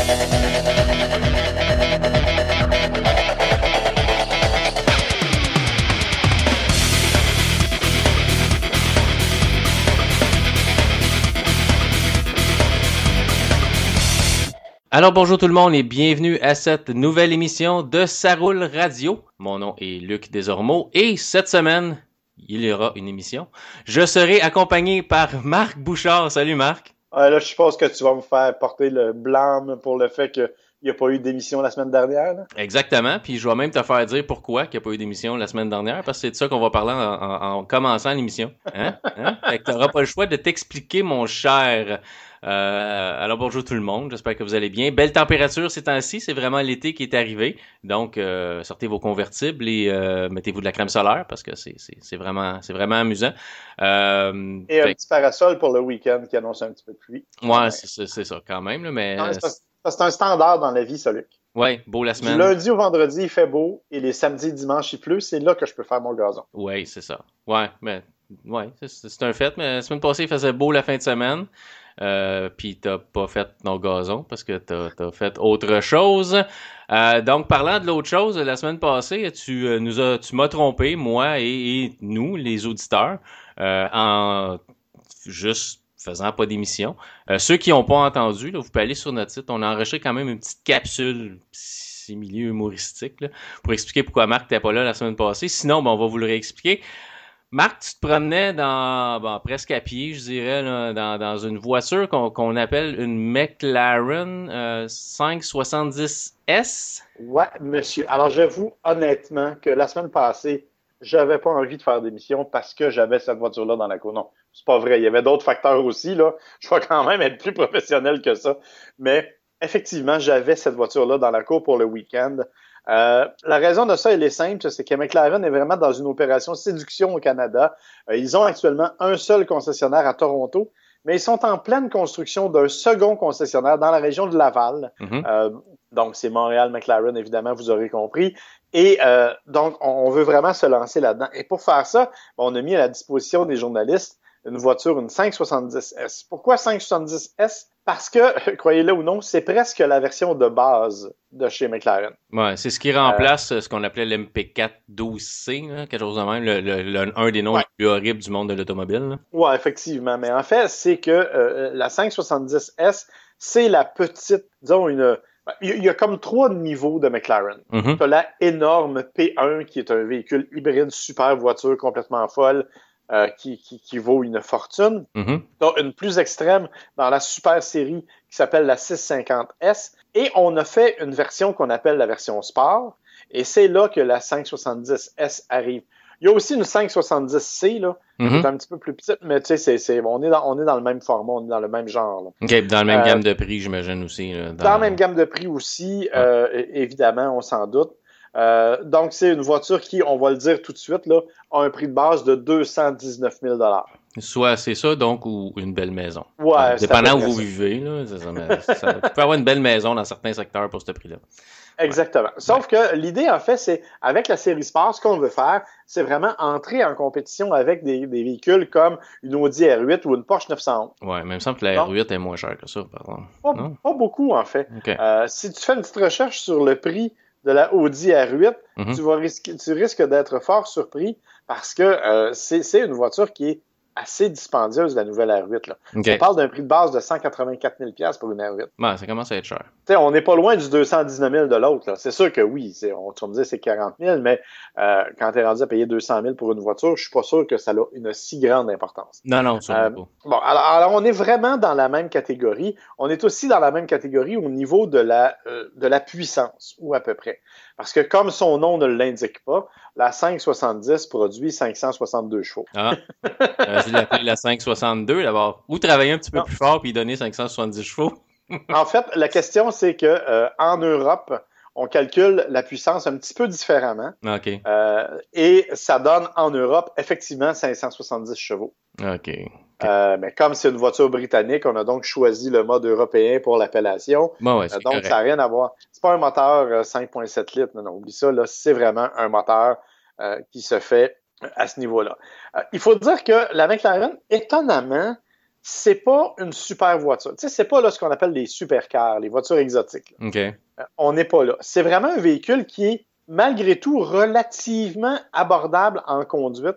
Alors bonjour tout le monde et bienvenue à cette nouvelle émission de Ça roule radio. Mon nom est Luc Desormeaux et cette semaine, il y aura une émission. Je serai accompagné par Marc Bouchard. Salut Marc. Là, je suppose que tu vas me faire porter le blâme pour le fait qu'il n'y a pas eu d'émission la semaine dernière, là. Exactement, puis je vais même te faire dire pourquoi il n'y a pas eu d'émission la semaine dernière, parce que c'est de ça qu'on va parler en commençant l'émission. Hein? Fait que tu n'auras pas le choix de t'expliquer, mon cher. Alors bonjour tout le monde, j'espère que vous allez bien. Belle température ces temps-ci, c'est vraiment l'été qui est arrivé. Donc sortez vos convertibles et mettez-vous de la crème solaire parce que c'est vraiment amusant. Et un petit parasol pour le week-end qui annonce un petit peu de pluie. Ouais, c'est ça quand même, là, mais. Non, c'est un standard dans la vie, ça, Luc. Ouais, beau la semaine. Du lundi au vendredi, il fait beau et les samedis et dimanches, il pleut. C'est là que je peux faire mon gazon. Ouais, c'est ça. Ouais, mais c'est un fait, mais la semaine passée, il faisait beau la fin de semaine. Puis t'as pas fait ton gazon parce que t'as fait autre chose. Donc parlant de l'autre chose, la semaine passée, tu m'as trompé, moi et nous, les auditeurs, en juste faisant pas d'émission. Ceux qui n'ont pas entendu, là, vous pouvez aller sur notre site. On a enregistré quand même une petite capsule milieu humoristique là, pour expliquer pourquoi Marc n'était pas là la semaine passée. Sinon, on va vous le réexpliquer. Marc, tu te promenais presque à pied, je dirais, là, dans une voiture qu'on appelle une McLaren 570S. Ouais, monsieur. Alors, j'avoue honnêtement que la semaine passée, j'avais pas envie de faire d'émission parce que j'avais cette voiture-là dans la cour. Non, c'est pas vrai. Il y avait d'autres facteurs aussi, là. Je vais quand même être plus professionnel que ça. Mais effectivement, j'avais cette voiture-là dans la cour pour le week-end. La raison de ça, elle est simple, c'est que McLaren est vraiment dans une opération séduction au Canada. Ils ont actuellement un seul concessionnaire à Toronto, mais ils sont en pleine construction d'un second concessionnaire dans la région de Laval. Donc, c'est Montréal McLaren, évidemment, vous aurez compris. Et donc, on veut vraiment se lancer là-dedans. Et pour faire ça, on a mis à la disposition des journalistes une voiture, une 570S. Pourquoi 570S? Parce que, croyez-le ou non, c'est presque la version de base de chez McLaren. Ouais, c'est ce qui remplace ce qu'on appelait l'MP4 12C, là, quelque chose de même, un des noms les plus horribles du monde de l'automobile. Ouais, effectivement. Mais en fait, c'est que la 570S, c'est la petite, disons, il y a comme 3 niveaux de McLaren. Tu as la énorme P1, qui est un véhicule hybride, super voiture, complètement folle, qui vaut une fortune. Donc, une plus extrême dans la super série qui s'appelle la 650S. Et on a fait une version qu'on appelle la version Sport. Et c'est là que la 570S arrive. Il y a aussi une 570C, là, qui est un petit peu plus petite, mais tu sais, on est dans le même format, on est dans le même genre. Là. OK, dans la même gamme de prix, j'imagine aussi. Là, dans la même gamme de prix aussi, évidemment, on s'en doute. Donc, c'est une voiture qui, on va le dire tout de suite, là, a un prix de base de 219 000 $. Soit c'est ça, donc, ou une belle maison. Ouais, dépendant où vous vivez, là, vous pouvez avoir une belle maison dans certains secteurs pour ce prix-là. Exactement. Sauf que l'idée, en fait, c'est, avec la série Sport, ce qu'on veut faire, c'est vraiment entrer en compétition avec des véhicules comme une Audi R8 ou une Porsche 911. Ouais, mais il me semble que la R8 est moins chère que ça, par exemple. Pas beaucoup, en fait. Okay. Si tu fais une petite recherche sur le prix de la Audi R8, tu risques d'être fort surpris parce que c'est une voiture qui est assez dispendieuse, la nouvelle R8. Là. Okay. On parle d'un prix de base de 184 000 $ pour une R8. Ouais, ça commence à être cher. T'sais, on n'est pas loin du 219 000 de l'autre. Là. C'est sûr que oui, tu vas me dire c'est 40 000, mais quand tu es rendu à payer 200 000 pour une voiture, je suis pas sûr que ça a une si grande importance. Non, sûrement pas. Bon, alors on est vraiment dans la même catégorie. On est aussi dans la même catégorie au niveau de la puissance, ou à peu près. Parce que comme son nom ne l'indique pas, la 570 produit 562 chevaux. Ah, je l'ai appelé la 562 d'abord. Ou travailler un petit peu plus fort puis donner 570 chevaux. En fait, la question, c'est que en Europe, on calcule la puissance un petit peu différemment. OK. Et ça donne en Europe, effectivement, 570 chevaux. OK. Mais comme c'est une voiture britannique, on a donc choisi le mode européen pour l'appellation. Bon, ouais, donc, correct. ça n'a rien à voir. C'est pas un moteur 5.7 litres. Non, oublie ça. Là, c'est vraiment un moteur qui se fait à ce niveau-là. Il faut dire que la McLaren, étonnamment, c'est pas une super voiture. Tu sais, c'est pas là ce qu'on appelle les supercars, les voitures exotiques. OK. On n'est pas là. C'est vraiment un véhicule qui est, malgré tout, relativement abordable en conduite.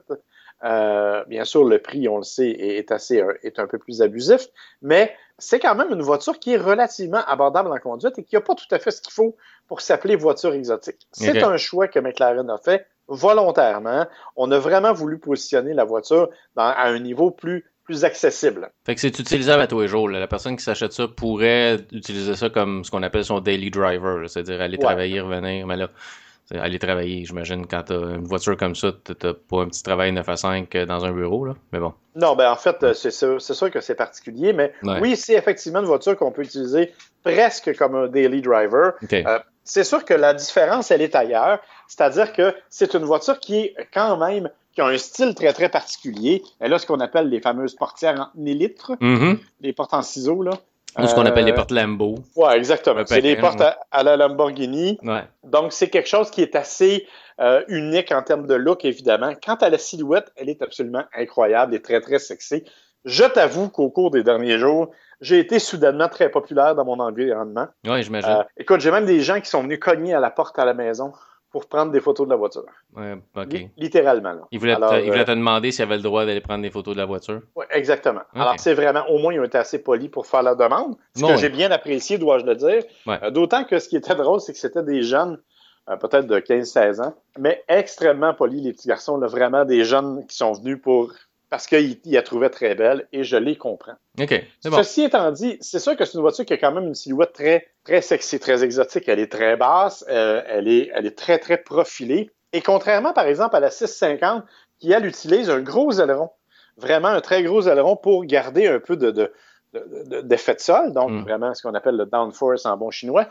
Bien sûr, le prix, on le sait, est un peu plus abusif, mais c'est quand même une voiture qui est relativement abordable en conduite et qui n'a pas tout à fait ce qu'il faut pour s'appeler voiture exotique. C'est un choix que McLaren a fait volontairement. On a vraiment voulu positionner la voiture à un niveau plus accessible. Fait que c'est utilisable à tous les jours. Là. La personne qui s'achète ça pourrait utiliser ça comme ce qu'on appelle son daily driver, là. C'est-à-dire aller travailler, revenir. Mais là, aller travailler, j'imagine, quand t'as une voiture comme ça, t'as pas un petit travail 9 à 5 dans un bureau, là. Mais bon. Non, ben en fait, c'est sûr que c'est particulier, mais oui, c'est effectivement une voiture qu'on peut utiliser presque comme un daily driver. Okay. C'est sûr que la différence, elle est ailleurs. C'est-à-dire que c'est une voiture qui est quand même qui a un style très, très particulier. Elle a ce qu'on appelle les fameuses portières en élytres, les portes en ciseaux, là. Ou ce qu'on appelle les portes Lambo. Oui, exactement. C'est des portes à la Lamborghini. Ouais. Donc, c'est quelque chose qui est assez unique en termes de look, évidemment. Quant à la silhouette, elle est absolument incroyable et très, très sexy. Je t'avoue qu'au cours des derniers jours, j'ai été soudainement très populaire dans mon environnement. Oui, j'imagine. Écoute, j'ai même des gens qui sont venus cogner à la porte à la maison pour prendre des photos de la voiture. Ouais, OK. Littéralement. Là. Ils voulaient te demander s'ils avaient le droit d'aller prendre des photos de la voiture. Oui, exactement. Okay. Alors, c'est vraiment, au moins, ils ont été assez polis pour faire la demande. Ce que j'ai bien apprécié, dois-je le dire. Ouais. D'autant que ce qui était drôle, c'est que c'était des jeunes, peut-être de 15-16 ans, mais extrêmement polis, les petits garçons. Là, vraiment des jeunes qui sont venus parce qu'ils la trouvaient très belle et je les comprends. OK, c'est bon. Ceci étant dit, c'est sûr que c'est une voiture qui a quand même une silhouette très, très sexy, très exotique. Elle est très basse, elle est très, très profilée. Et contrairement, par exemple, à la 650, qui, elle, utilise un gros aileron, vraiment un très gros aileron pour garder un peu d'effet de sol, donc vraiment ce qu'on appelle le downforce en bon chinois.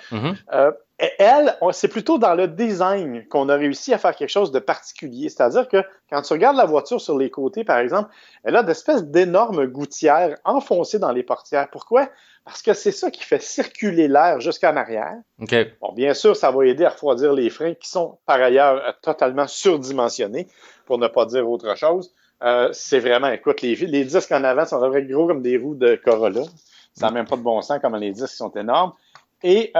Elle, c'est plutôt dans le design qu'on a réussi à faire quelque chose de particulier. C'est-à-dire que quand tu regardes la voiture sur les côtés, par exemple, elle a d'espèces d'énormes gouttières enfoncées dans les portières. Pourquoi? Parce que c'est ça qui fait circuler l'air jusqu'en arrière. Okay. Bon, bien sûr, ça va aider à refroidir les freins qui sont par ailleurs totalement surdimensionnés, pour ne pas dire autre chose. C'est vraiment, écoute, les disques en avant sont vraiment gros comme des roues de Corolla. Ça n'a même pas de bon sens comme les disques sont énormes. Et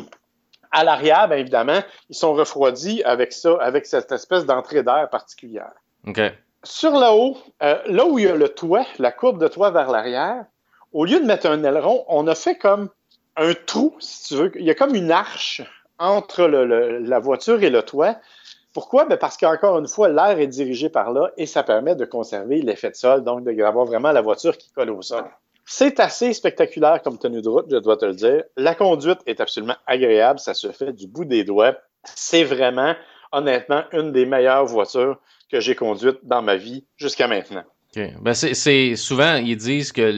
à l'arrière, bien évidemment, ils sont refroidis avec cette espèce d'entrée d'air particulière. Okay. Sur le haut, là où il y a le toit, la courbe de toit vers l'arrière, au lieu de mettre un aileron, on a fait comme un trou, si tu veux. Il y a comme une arche entre la voiture et le toit. Pourquoi? Ben parce qu'encore une fois, l'air est dirigé par là et ça permet de conserver l'effet de sol, donc d'avoir vraiment la voiture qui colle au sol. C'est assez spectaculaire comme tenue de route, je dois te le dire. La conduite est absolument agréable, ça se fait du bout des doigts. C'est vraiment, honnêtement, une des meilleures voitures que j'ai conduites dans ma vie jusqu'à maintenant. Okay. Ben c'est souvent ils disent que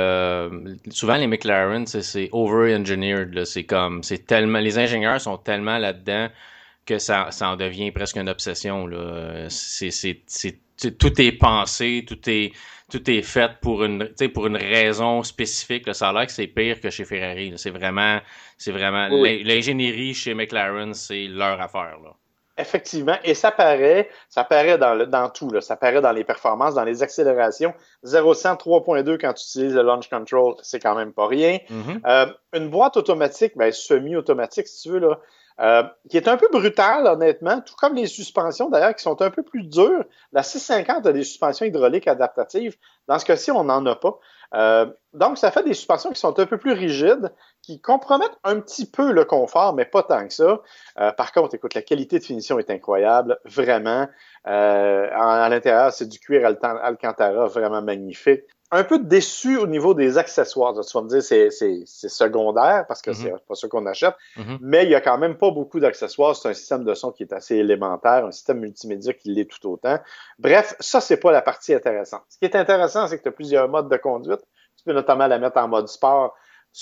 souvent les McLaren c'est over-engineered là. C'est tellement les ingénieurs sont tellement là-dedans que ça en devient presque une obsession là. Tout est pensé, tout est fait pour une raison spécifique là. Ça a l'air que c'est pire que chez Ferrari là. C'est vraiment oui. L'ingénierie chez McLaren, c'est leur affaire là. Effectivement, et ça paraît dans tout, là. Ça paraît dans les performances, dans les accélérations. 0-100, 3.2 quand tu utilises le launch control, c'est quand même pas rien. Une boîte automatique, semi-automatique si tu veux, là, qui est un peu brutale, honnêtement, tout comme les suspensions, d'ailleurs, qui sont un peu plus dures. La 650 a des suspensions hydrauliques adaptatives. Dans ce cas-ci, on n'en a pas. Donc, ça fait des suspensions qui sont un peu plus rigides, qui compromettent un petit peu le confort, mais pas tant que ça. Par contre, écoute, la qualité de finition est incroyable, vraiment. À l'intérieur, c'est du cuir Alcantara, vraiment magnifique. Un peu déçu au niveau des accessoires. Tu vas me dire, c'est secondaire, parce que c'est pas ça qu'on achète, mais il y a quand même pas beaucoup d'accessoires. C'est un système de son qui est assez élémentaire, un système multimédia qui l'est tout autant. Bref, ça, c'est pas la partie intéressante. Ce qui est intéressant, c'est que tu as plusieurs modes de conduite. Tu peux notamment la mettre en mode sport,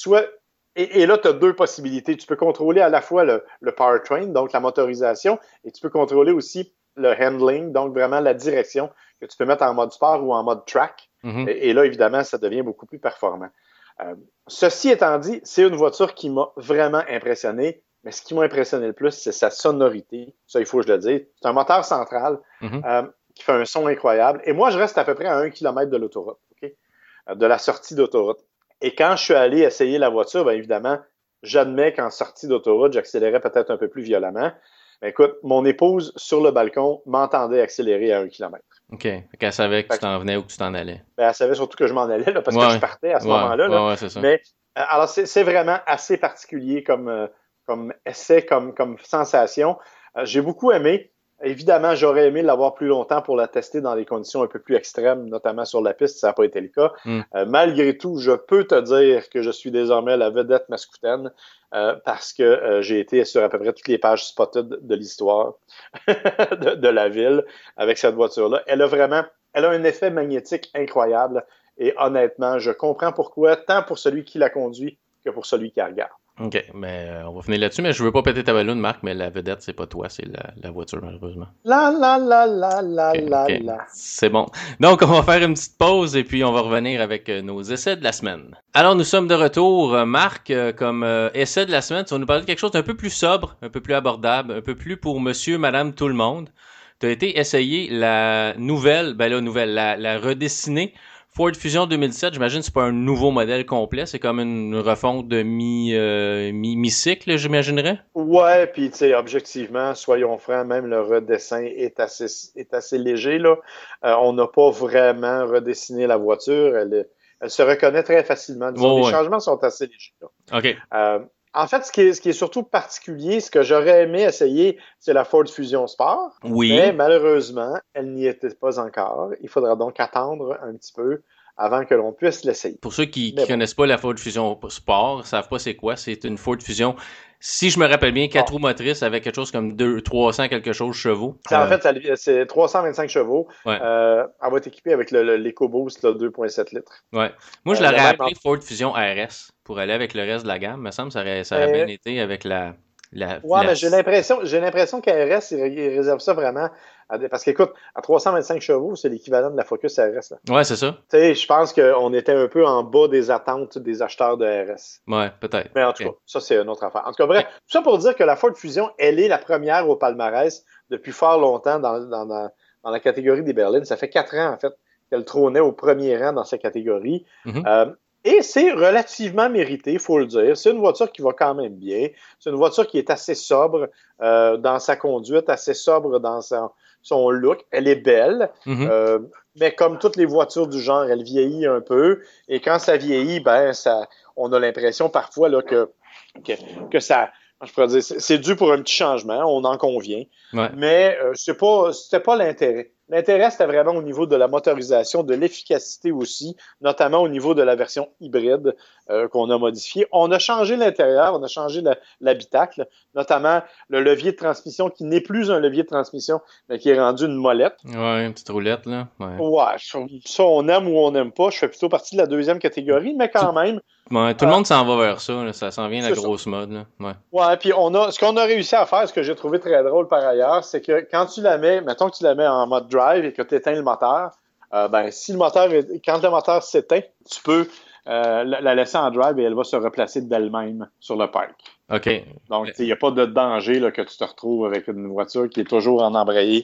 et là, tu as deux possibilités. Tu peux contrôler à la fois le powertrain, donc la motorisation, et tu peux contrôler aussi le handling, donc vraiment la direction que tu peux mettre en mode sport ou en mode track. Et là, évidemment, ça devient beaucoup plus performant. Ceci étant dit, c'est une voiture qui m'a vraiment impressionné, mais ce qui m'a impressionné le plus, c'est sa sonorité. Ça, il faut que je le dise. C'est un moteur central qui fait un son incroyable. Et moi, je reste à peu près à 1 km de l'autoroute. Okay? de la sortie d'autoroute. Et quand je suis allé essayer la voiture, bien évidemment, j'admets qu'en sortie d'autoroute, j'accélérais peut-être un peu plus violemment. Mais écoute, mon épouse, sur le balcon, m'entendait accélérer à 1 km. OK. Fait qu'elle savait que tu t'en venais ou que tu t'en allais. Ben, elle savait surtout que je m'en allais, là, parce que je Ouais. partais à ce Ouais. moment-là. Là. Ouais, c'est ça. Mais alors, c'est vraiment assez particulier comme essai, comme sensation. J'ai beaucoup aimé. Évidemment, j'aurais aimé l'avoir plus longtemps pour la tester dans des conditions un peu plus extrêmes, notamment sur la piste, ça n'a pas été le cas. Malgré tout, je peux te dire que je suis désormais la vedette mascoutaine parce que j'ai été sur à peu près toutes les pages spotted de l'histoire de la ville avec cette voiture-là. Elle a un effet magnétique incroyable et honnêtement, je comprends pourquoi, tant pour celui qui la conduit que pour celui qui la regarde. OK, mais on va finir là-dessus, mais je veux pas péter ta balloune, Marc, mais la vedette, c'est pas toi, c'est la voiture, malheureusement. La la la la la OK, la OK. la. C'est bon. Donc, on va faire une petite pause et puis on va revenir avec nos essais de la semaine. Alors, nous sommes de retour. Marc, comme essai de la semaine, tu vas nous parler de quelque chose d'un peu plus sobre, un peu plus abordable, un peu plus pour monsieur, madame, tout le monde. Tu as été essayer la la redessinée Ford Fusion 2007, j'imagine que c'est pas un nouveau modèle complet, c'est comme une refonte de mi-cycle, j'imaginerais. Ouais, puis tu sais, objectivement, soyons francs, même le redessin est assez léger là. On n'a pas vraiment redessiné la voiture, elle se reconnaît très facilement. Disons, les changements sont assez légers là. OK. En fait, ce qui est surtout particulier, ce que j'aurais aimé essayer, c'est la Ford Fusion Sport. Oui. Mais malheureusement, elle n'y était pas encore. Il faudra donc attendre un petit peu avant que l'on puisse l'essayer. Pour ceux qui connaissent pas la Ford Fusion Sport, savent pas c'est quoi, c'est une Ford Fusion, si je me rappelle bien, 4 roues motrices avec quelque chose comme 300 quelque chose chevaux. En fait, c'est 325 chevaux. Ouais. Elle va être équipée avec l'EcoBoost 2.7 litres. Ouais. Moi, je l'aurais appelé Ford Fusion RS pour aller avec le reste de la gamme. Il me semble que ça aurait bien été avec la mais j'ai l'impression qu'RS, il réserve ça vraiment parce qu'écoute, à 325 chevaux, c'est l'équivalent de la Focus RS. Là. Ouais, c'est ça. Tu sais, je pense qu'on était un peu en bas des attentes des acheteurs de RS. Ouais, peut-être. Mais en tout cas, ça, c'est une autre affaire. En tout cas, bref, tout ça pour dire que la Ford Fusion, elle est la première au palmarès depuis fort longtemps dans la catégorie des berlines. Ça fait 4 ans, en fait, qu'elle trônait au premier rang dans cette catégorie. Et c'est relativement mérité, il faut le dire. C'est une voiture qui va quand même bien. C'est une voiture qui est assez sobre dans sa conduite, assez sobre dans son look. Elle est belle, mais comme toutes les voitures du genre, elle vieillit un peu. Et quand ça vieillit, on a l'impression parfois là, que ça... Je pourrais dire, c'est dû pour un petit changement, on en convient. Ouais. Mais c'était pas l'intérêt. L'intérêt, c'était vraiment au niveau de la motorisation, de l'efficacité aussi, notamment au niveau de la version hybride qu'on a modifiée. On a changé l'intérieur, on a changé l'habitacle, notamment le levier de transmission qui n'est plus un levier de transmission, mais qui est rendu une molette. Ouais, une petite roulette, là. Ouais, ça, on aime ou on n'aime pas. Je fais plutôt partie de la deuxième catégorie, mais quand même... Ouais, tout le monde s'en va vers ça, là. Ça s'en vient la grosse mode. Là. Ouais, puis ce qu'on a réussi à faire, ce que j'ai trouvé très drôle par ailleurs, c'est que quand tu la mets, mettons que tu la mets en mode drive et que tu éteins le moteur, quand le moteur s'éteint, tu peux la laisser en drive et elle va se replacer d'elle-même sur le parc. OK. Donc, il n'y a pas de danger là, que tu te retrouves avec une voiture qui est toujours embrayée,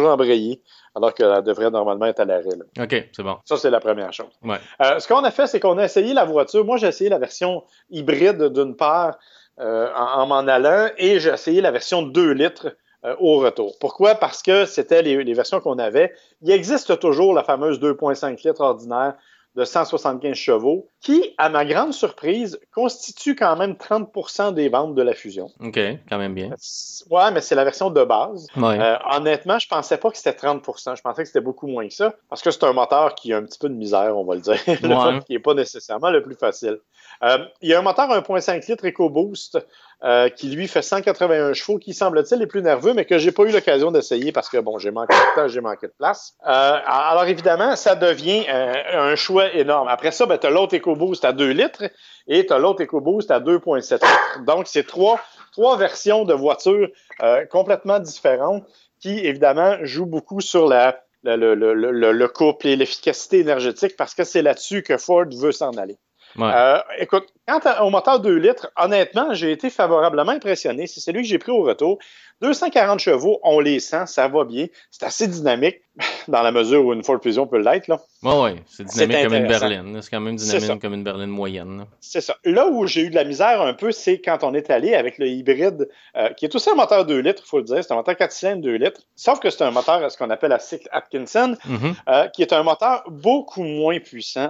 alors qu'elle devrait normalement être à l'arrêt. Là. OK, c'est bon. Ça, c'est la première chose. Ouais. Ce qu'on a fait, c'est qu'on a essayé la voiture. Moi, j'ai essayé la version hybride d'une part en m'en allant et j'ai essayé la version 2 litres au retour. Pourquoi? Parce que c'était les versions qu'on avait. Il existe toujours la fameuse 2.5 litres ordinaire de 175 chevaux, qui, à ma grande surprise, constitue quand même 30% des ventes de la Fusion. OK, quand même bien. Ouais, mais c'est la version de base. Ouais. Honnêtement, je pensais pas que c'était 30%. Je pensais que c'était beaucoup moins que ça, parce que c'est un moteur qui a un petit peu de misère, on va le dire. Qui n'est pas nécessairement le plus facile. Il y a un moteur 1.5 litres EcoBoost qui, lui, fait 181 chevaux, qui, semble-t-il, est plus nerveux, mais que j'ai pas eu l'occasion d'essayer parce que, bon, j'ai manqué de temps, j'ai manqué de place. Alors, évidemment, ça devient un choix énorme. Après ça, tu as l'autre EcoBoost à 2 litres et tu as l'autre EcoBoost à 2.7 litres. Donc, c'est trois versions de voitures complètement différentes qui, évidemment, jouent beaucoup sur le couple et l'efficacité énergétique parce que c'est là-dessus que Ford veut s'en aller. Ouais. Écoute, Quant au moteur 2 litres, honnêtement, j'ai été favorablement impressionné. C'est celui que j'ai pris au retour. 240 chevaux, on les sent, ça va bien. C'est assez dynamique, dans la mesure où une Ford Fusion peut l'être, là. Ouais, c'est C'est dynamique comme une intéressant. berline. C'est quand même C'est ça. dynamique comme une berline moyenne. Là. C'est ça. Là où j'ai eu de la misère un peu, c'est quand on est allé avec le hybride, qui est aussi un moteur 2 litres, il faut le dire. C'est un moteur 4 cylindres 2 litres. Sauf que c'est un moteur, ce qu'on appelle la cycle Atkinson, qui est un moteur beaucoup moins puissant.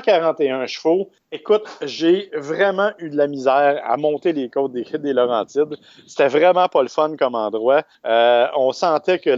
141 chevaux. Écoute, j'ai vraiment eu de la misère à monter les côtes des Laurentides. C'était vraiment pas le fun comme endroit. On sentait que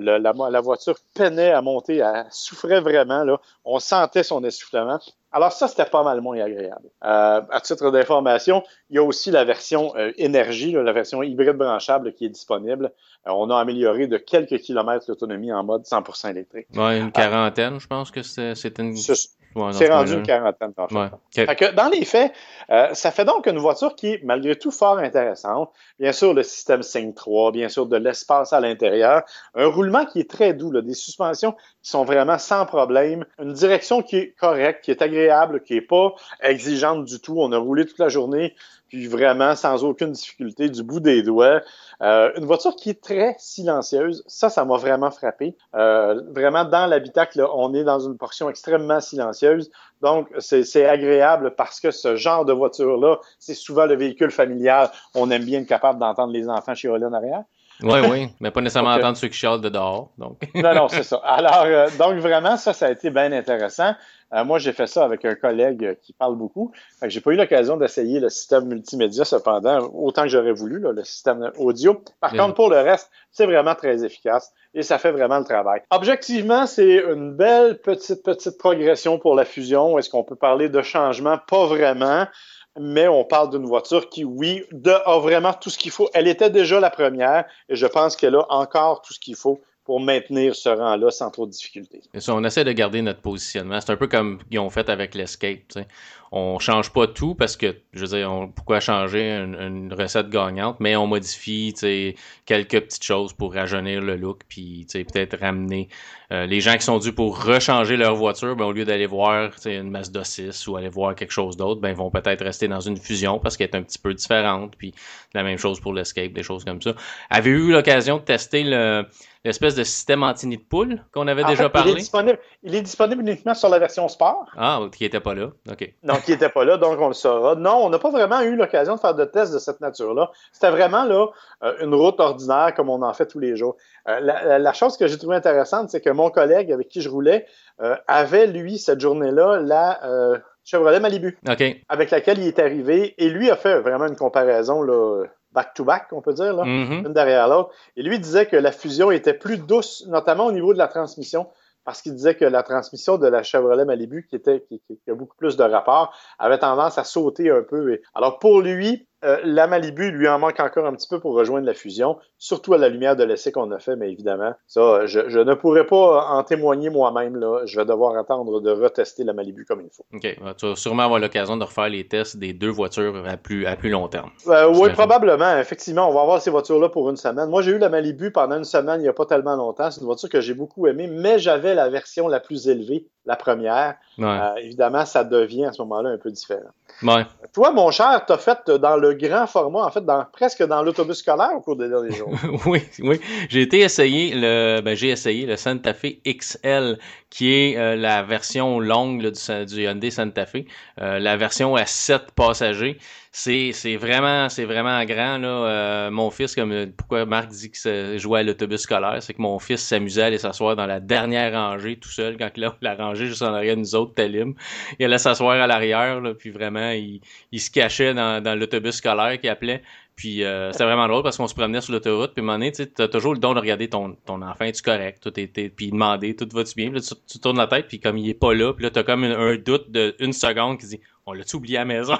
la voiture peinait à monter. Elle souffrait vraiment. Là. On sentait son essoufflement. Alors ça, c'était pas mal moins agréable. À titre d'information, il y a aussi la version énergie, là, la version hybride branchable qui est disponible. On a amélioré de quelques kilomètres l'autonomie en mode 100% électrique. Ouais, une quarantaine, je pense que c'était une... Ouais, c'est rendu une quarantaine, en fait. Ouais. Okay. Fait que dans les faits, ça fait donc une voiture qui est malgré tout fort intéressante. Bien sûr, le système Sync 3, bien sûr, de l'espace à l'intérieur, un roulement qui est très doux, là, des suspensions qui sont vraiment sans problème, une direction qui est correcte, qui est agréable, qui est pas exigeante du tout. On a roulé toute la journée, puis vraiment sans aucune difficulté, du bout des doigts. Une voiture qui est très silencieuse. Ça m'a vraiment frappé. Vraiment, dans l'habitacle, là, on est dans une portion extrêmement silencieuse. Donc, c'est agréable parce que ce genre de voiture-là, c'est souvent le véhicule familial. On aime bien être capable d'entendre les enfants chialer en arrière. Oui, mais pas nécessairement entendre ceux qui chialent de dehors. Donc. Non, c'est ça. Alors, donc vraiment, ça a été bien intéressant. Moi, j'ai fait ça avec un collègue qui parle beaucoup. Fait que j'ai pas eu l'occasion d'essayer le système multimédia, cependant, autant que j'aurais voulu, là, le système audio. Par contre, pour le reste, c'est vraiment très efficace et ça fait vraiment le travail. Objectivement, c'est une belle petite progression pour la Fusion. Est-ce qu'on peut parler de changement? Pas vraiment. Mais on parle d'une voiture qui, oui, a vraiment tout ce qu'il faut. Elle était déjà la première et je pense qu'elle a encore tout ce qu'il faut pour maintenir ce rang-là sans trop de difficultés. Et ça, on essaie de garder notre positionnement. C'est un peu comme ils ont fait avec l'Escape. T'sais. On change pas tout parce que, je veux dire, pourquoi changer une recette gagnante, mais on modifie quelques petites choses pour rajeunir le look, puis peut-être ramener les gens qui sont dus pour rechanger leur voiture, ben, au lieu d'aller voir une Mazda 6 ou aller voir quelque chose d'autre, ben, ils vont peut-être rester dans une Fusion parce qu'elle est un petit peu différente, puis la même chose pour l'Escape, des choses comme ça. Avez-vous eu l'occasion de tester l'espèce de système anti-nid de poule qu'on avait déjà parlé? Il est disponible uniquement sur la version sport. Ah, qui n'était pas là. OK. Non, qui n'était pas là, donc on le saura. Non, on n'a pas vraiment eu l'occasion de faire de tests de cette nature-là. C'était vraiment là une route ordinaire comme on en fait tous les jours. La chose que j'ai trouvée intéressante, c'est que mon collègue avec qui je roulais avait, lui, cette journée-là, la Chevrolet Malibu, avec laquelle il est arrivé. Et lui a fait vraiment une comparaison là, back-to-back, on peut dire, là, une derrière l'autre. Et lui disait que la Fusion était plus douce, notamment au niveau de la transmission, parce qu'il disait que la transmission de la Chevrolet Malibu, qui a beaucoup plus de rapport, avait tendance à sauter un peu. Alors pour lui, la Malibu lui en manque encore un petit peu pour rejoindre la Fusion, surtout à la lumière de l'essai qu'on a fait, mais évidemment, ça, je ne pourrais pas en témoigner moi-même. Là. Je vais devoir attendre de retester la Malibu comme il faut. OK. Tu vas sûrement avoir l'occasion de refaire les tests des deux voitures à plus long terme. Oui, probablement. Effectivement, on va avoir ces voitures-là pour une semaine. Moi, j'ai eu la Malibu pendant une semaine, il n'y a pas tellement longtemps. C'est une voiture que j'ai beaucoup aimée, mais j'avais la version la plus élevée, la première. Ouais. Évidemment, ça devient à ce moment-là un peu différent. Ouais. Toi, mon cher, t'as fait dans le grand format, en fait, presque dans l'autobus scolaire au cours des derniers jours. Oui. J'ai essayé le Santa Fe XL, qui est la version longue là, du Hyundai Santa Fe. La version à 7 passagers. C'est vraiment grand là. Mon fils, pourquoi Marc dit que jouait à l'autobus scolaire, c'est que mon fils s'amusait à aller s'asseoir dans la dernière rangée tout seul quand la rangée juste en arrière de nous autres Talim. Il allait s'asseoir à l'arrière là, puis vraiment il se cachait dans l'autobus scolaire qu'il appelait. Puis c'était vraiment drôle parce qu'on se promenait sur l'autoroute, puis à un moment donné, tu as toujours le don de regarder ton enfant, es-tu correct, puis demander, tout va-tu bien, puis là, tu tournes la tête, puis comme il est pas là, puis là t'as comme un doute de une seconde qui dit, on l'a-tu oublié à la maison?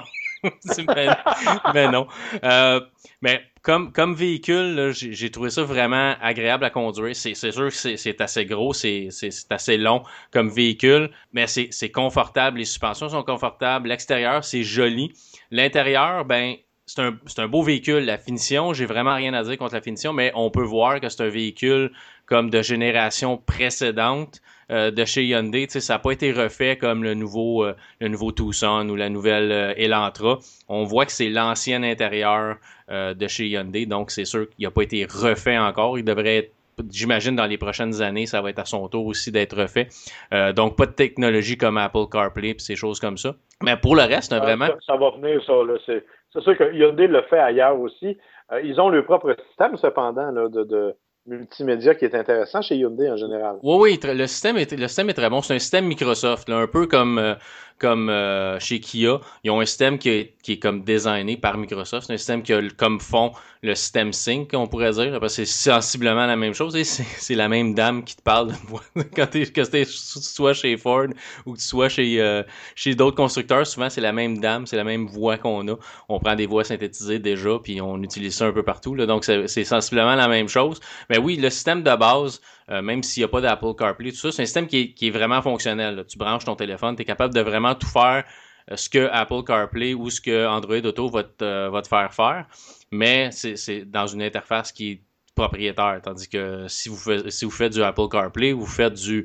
mais non. Mais comme véhicule, là, j'ai trouvé ça vraiment agréable à conduire. C'est sûr que c'est assez gros, c'est assez long comme véhicule, mais c'est confortable. Les suspensions sont confortables. L'extérieur, c'est joli. L'intérieur, ben c'est un beau véhicule. La finition, j'ai vraiment rien à dire contre la finition, mais on peut voir que c'est un véhicule comme de génération précédente de chez Hyundai. Tu sais, ça n'a pas été refait comme le nouveau Tucson ou la nouvelle Elantra. On voit que c'est l'ancien intérieur de chez Hyundai, donc c'est sûr qu'il n'a pas été refait encore. Il devrait être, j'imagine, dans les prochaines années, ça va être à son tour aussi d'être refait. Donc, pas de technologie comme Apple CarPlay et ces choses comme ça. Mais pour le reste, vraiment... Ça va venir, ça. Là. C'est sûr que Hyundai le fait ailleurs aussi. Ils ont leur propre système, cependant, là, de multimédia qui est intéressant chez Hyundai en général. Oui, le système est très bon. C'est un système Microsoft, là, un peu comme chez Kia. Ils ont un système qui est comme designé par Microsoft. C'est un système qui a comme fond le système Sync, on pourrait dire, parce que c'est sensiblement la même chose. Et c'est la même dame qui te parle quand t'es soit chez Ford ou que tu sois chez d'autres constructeurs. Souvent, c'est la même dame, c'est la même voix qu'on a. On prend des voix synthétisées déjà, puis on utilise ça un peu partout. Là, donc, c'est sensiblement la même chose. Mais oui, le système de base, même s'il n'y a pas d'Apple CarPlay, tout ça, c'est un système qui est vraiment fonctionnel. Là. Tu branches ton téléphone, tu es capable de vraiment tout faire ce que Apple CarPlay ou ce que Android Auto va te faire faire, mais c'est dans une interface qui est propriétaire, tandis que si vous faites du Apple CarPlay ou vous faites du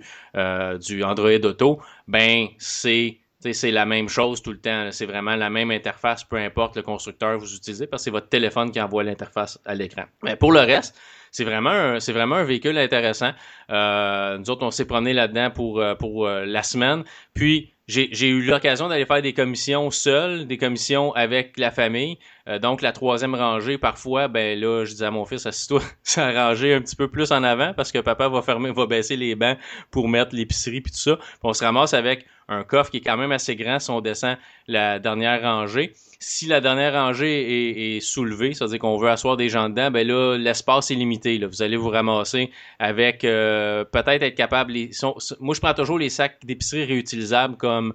Android Auto, ben c'est la même chose tout le temps. C'est vraiment la même interface, peu importe le constructeur que vous utilisez, parce que c'est votre téléphone qui envoie l'interface à l'écran. Mais pour le reste, c'est vraiment un véhicule intéressant. Nous autres, on s'est promené là-dedans pour la semaine. Puis, j'ai eu l'occasion d'aller faire des commissions seul, des commissions avec la famille. Donc, la troisième rangée, parfois, ben là, je disais à mon fils, assis-toi, ça rangée un petit peu plus en avant parce que papa va baisser les bancs pour mettre l'épicerie puis tout ça. Puis on se ramasse avec un coffre qui est quand même assez grand si on descend la dernière rangée. Si la dernière rangée est soulevée, c'est-à-dire qu'on veut asseoir des gens dedans, ben là, l'espace est limité. Là. Vous allez vous ramasser avec peut-être être capable... moi, je prends toujours les sacs d'épicerie réutilisables comme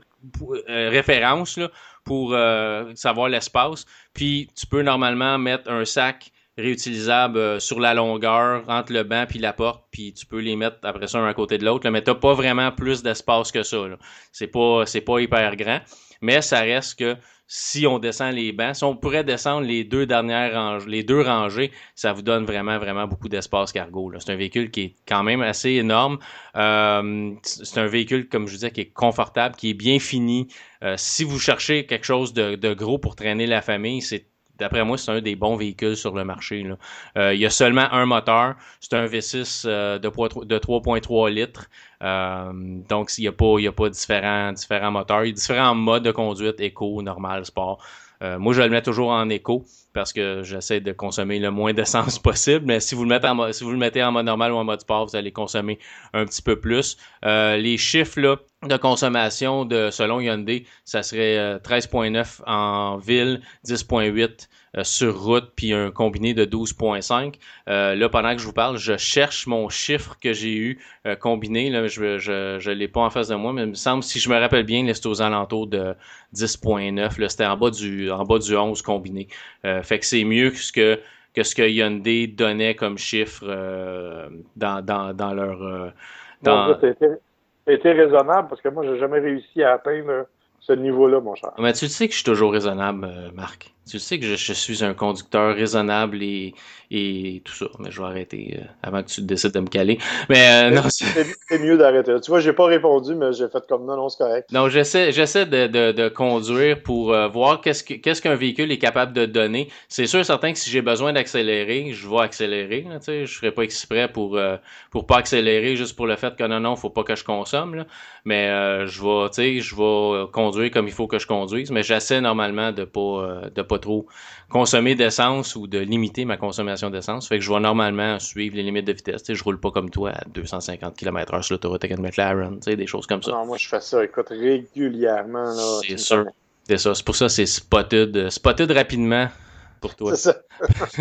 référence là, pour savoir l'espace. Puis, tu peux normalement mettre un sac réutilisable sur la longueur entre le banc puis la porte, puis tu peux les mettre après ça un à côté de l'autre, là, mais t'as pas vraiment plus d'espace que ça. Là. C'est pas hyper grand, mais ça reste que si on descend les bancs, si on pourrait descendre les deux rangées, ça vous donne vraiment, vraiment beaucoup d'espace cargo. Là. C'est un véhicule qui est quand même assez énorme. C'est un véhicule, comme je vous disais, qui est confortable, qui est bien fini. Si vous cherchez quelque chose de gros pour traîner la famille, d'après moi, c'est un des bons véhicules sur le marché. Là. Il y a seulement un moteur. C'est un V6 de 3.3 litres. Donc, il n'y a pas différents moteurs. Il y a différents modes de conduite, éco, normal, sport. Moi, je le mets toujours en éco parce que j'essaie de consommer le moins d'essence possible. Mais si vous le mettez en mode normal ou en mode sport, vous allez consommer un petit peu plus. Les chiffres là, de consommation selon Hyundai, ça serait 13,9 en ville, 10,8 sur route, puis un combiné de 12,5. Là, pendant que je vous parle, je cherche mon chiffre que j'ai eu combiné. Là, je l'ai pas en face de moi, mais il me semble, si je me rappelle bien, là, c'était aux alentours de 10,9. Là, c'était en bas du 11 combiné. Fait que c'est mieux que ce que Hyundai donnait comme chiffre dans leur... Bon, ça a été raisonnable parce que moi, j'ai jamais réussi à atteindre ce niveau-là, mon cher. Mais tu le sais que je suis toujours raisonnable, Marc. Tu le sais que je suis un conducteur raisonnable et tout ça. Mais je vais arrêter avant que tu décides de me caler. Mais non, c'est mieux d'arrêter. Tu vois, j'ai pas répondu, mais j'ai fait comme non, c'est correct. non, j'essaie de conduire pour voir qu'est-ce qu'un véhicule est capable de donner. C'est sûr et certain que si j'ai besoin d'accélérer, je vais accélérer. Là, tu sais, je ferai pas exprès pour pas accélérer juste pour le fait que non, faut pas que je consomme. Là. Mais je vais conduire comme il faut que je conduise. Mais j'essaie normalement de pas trop consommer d'essence ou de limiter ma consommation d'essence. Fait que je vais normalement suivre les limites de vitesse. Tu sais, je roule pas comme toi à 250 km/h sur l'autoroute avec une McLaren, tu sais, des choses comme ça. Non, moi, je fais ça, écoute, régulièrement. Là, c'est sûr. C'est ça. C'est pour ça que c'est spotted rapidement pour toi. C'est ça.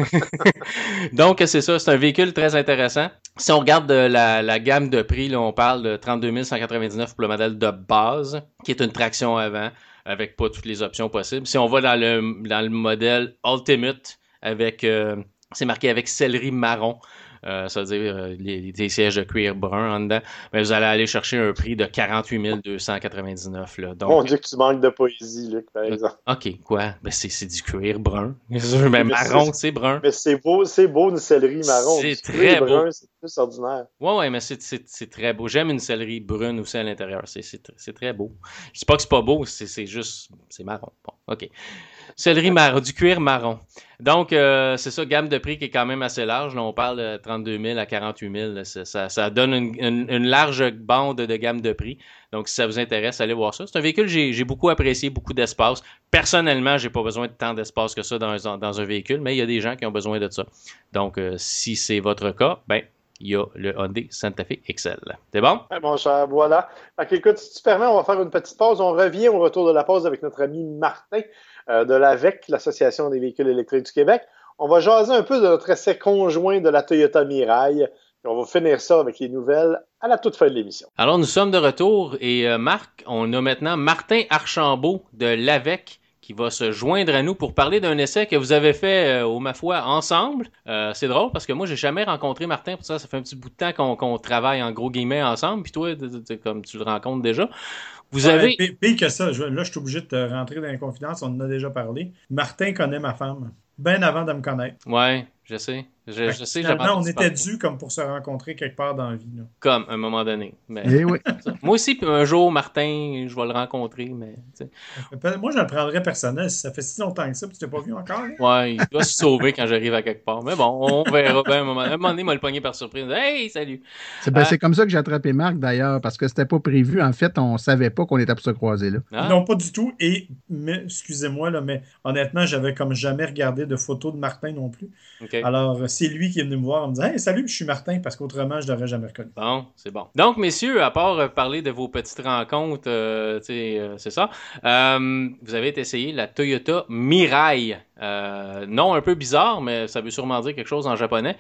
Donc, c'est ça. C'est un véhicule très intéressant. Si on regarde la gamme de prix, là, on parle de 32 199 pour le modèle de base, qui est une traction avant, avec pas toutes les options possibles. Si on va dans le modèle Ultimate, avec c'est marqué avec sellerie marron. ça veut dire des sièges de cuir brun en dedans, mais vous allez aller chercher un prix de 48 299. Là. Donc, Mon Dieu, que tu manques de poésie, Luc, par exemple. OK, quoi? Ben, c'est du cuir brun. Mais marron, c'est brun. Mais c'est beau une sellerie marron. C'est très beau. Brun, c'est plus ordinaire. Ouais, mais c'est très beau. J'aime une sellerie brune aussi à l'intérieur. C'est très beau. Je dis pas que c'est pas beau, c'est juste, c'est marron. Bon, OK. Sellerie marron, du cuir marron. Donc, c'est ça, gamme de prix qui est quand même assez large. Là, on parle de 32 000 à 48 000. Là, ça donne une large bande de gamme de prix. Donc, si ça vous intéresse, allez voir ça. C'est un véhicule que j'ai beaucoup apprécié, beaucoup d'espace. Personnellement, j'ai pas besoin de tant d'espace que ça dans un véhicule, mais il y a des gens qui ont besoin de ça. Donc, si c'est votre cas, ben, il y a le Hyundai Santa Fe XL. C'est bon? Ouais, mon cher, voilà. Donc, écoute, si tu permets, on va faire une petite pause. On revient au retour de la pause avec notre ami Martin de l'AVEC, l'Association des véhicules électriques du Québec. On va jaser un peu de notre essai conjoint de la Toyota Mirai. Et on va finir ça avec les nouvelles à la toute fin de l'émission. Alors, nous sommes de retour et Marc, on a maintenant Martin Archambault de l'AVEC qui va se joindre à nous pour parler d'un essai que vous avez fait, ma foi, ensemble. C'est drôle parce que moi, j'ai jamais rencontré Martin, pour ça fait un petit bout de temps qu'on travaille en gros guillemets ensemble, puis toi, comme tu le rencontres déjà. Vous avez... Pire que ça, là, je suis obligé de te rentrer dans les confidences, on en a déjà parlé. Martin connaît ma femme, bien avant de me connaître. Ouais, je sais. Je sais, finalement, on était dû comme pour se rencontrer quelque part dans la vie. Là. Comme, à un moment donné. Mais, oui. Moi aussi, un jour, Martin, je vais le rencontrer, mais... Moi, je le prendrais personnel. Ça fait si longtemps que ça, puis tu t'es pas vu encore. Hein? Ouais, il doit se sauver quand j'arrive à quelque part. Mais bon, on verra bien un moment. Un moment donné, il m'a le pogné par surprise. Hey, salut! C'est comme ça que j'ai attrapé Marc, d'ailleurs, parce que c'était pas prévu. En fait, on savait pas qu'on était pour se croiser là. Ah. Non, pas du tout. Mais, excusez-moi, là, mais honnêtement, j'avais comme jamais regardé de photos de Martin non plus. Okay. Alors, c'est lui qui est venu me voir en me disant « Hey, salut, je suis Martin » parce qu'autrement, je l'aurais jamais reconnu. Bon, c'est bon. Donc, messieurs, à part parler de vos petites rencontres, c'est ça, vous avez essayé la Toyota Mirai. Non, un peu bizarre, mais ça veut sûrement dire quelque chose en japonais.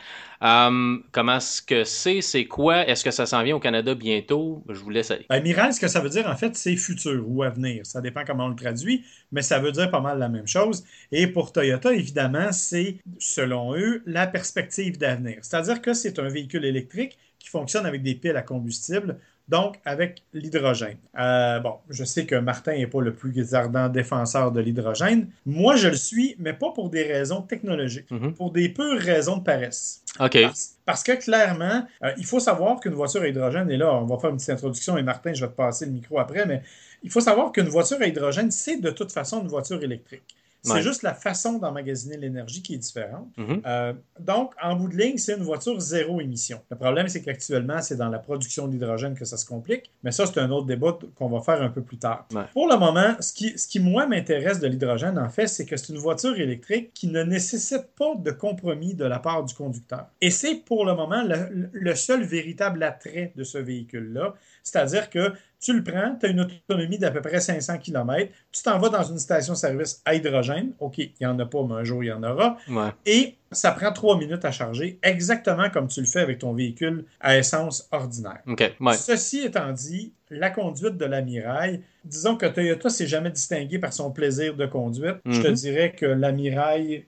Comment est-ce que c'est quoi? Est-ce que ça s'en vient au Canada bientôt? Je vous laisse aller. Mirai, ce que ça veut dire, en fait, c'est futur ou avenir. Ça dépend comment on le traduit, mais ça veut dire pas mal la même chose. Et pour Toyota, évidemment, c'est, selon eux, la perspective d'avenir. C'est-à-dire que c'est un véhicule électrique qui fonctionne avec des piles à combustible, donc avec l'hydrogène. Je sais que Martin n'est pas le plus ardent défenseur de l'hydrogène. Moi, je le suis, mais pas pour des raisons technologiques, pour des pures raisons de paresse. OK. Parce que clairement, il faut savoir qu'une voiture à hydrogène, et là, on va faire une petite introduction, et Martin, je vais te passer le micro après, mais il faut savoir qu'une voiture à hydrogène, c'est de toute façon une voiture électrique. C'est juste la façon d'emmagasiner l'énergie qui est différente. Donc, en bout de ligne, c'est une voiture zéro émission. Le problème, c'est qu'actuellement, c'est dans la production d'hydrogène que ça se complique. Mais ça, c'est un autre débat qu'on va faire un peu plus tard. Ouais. Pour le moment, ce qui, moi, m'intéresse de l'hydrogène, en fait, c'est que c'est une voiture électrique qui ne nécessite pas de compromis de la part du conducteur. Et c'est, pour le moment, le seul véritable attrait de ce véhicule-là. C'est-à-dire que tu le prends, tu as une autonomie d'à peu près 500 km, tu t'en vas dans une station-service à hydrogène, OK, il n'y en a pas, mais un jour, il y en aura, et ça prend 3 minutes à charger, exactement comme tu le fais avec ton véhicule à essence ordinaire. Okay. Ceci étant dit, la conduite de la Mirai, disons que Toyota s'est jamais distingué par son plaisir de conduite. Je te dirais que la Mirai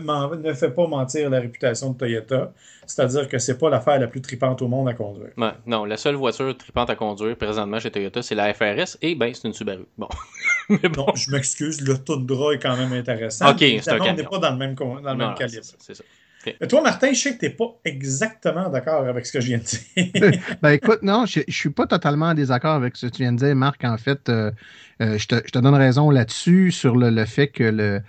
ne fait pas mentir la réputation de Toyota. C'est-à-dire que c'est pas l'affaire la plus tripante au monde à conduire. Ouais, non, la seule voiture tripante à conduire présentement chez Toyota, c'est la FRS et ben c'est une Subaru. Bon. Mais bon. Non, je m'excuse, le Tundra est quand même intéressant. OK, c'est un camion. On n'est pas dans le même calibre. C'est ça. Okay. Et toi, Martin, je sais que tu n'es pas exactement d'accord avec ce que je viens de dire. Ben écoute, non, je ne suis pas totalement en désaccord avec ce que tu viens de dire, Marc. En fait, je te donne raison là-dessus sur le fait que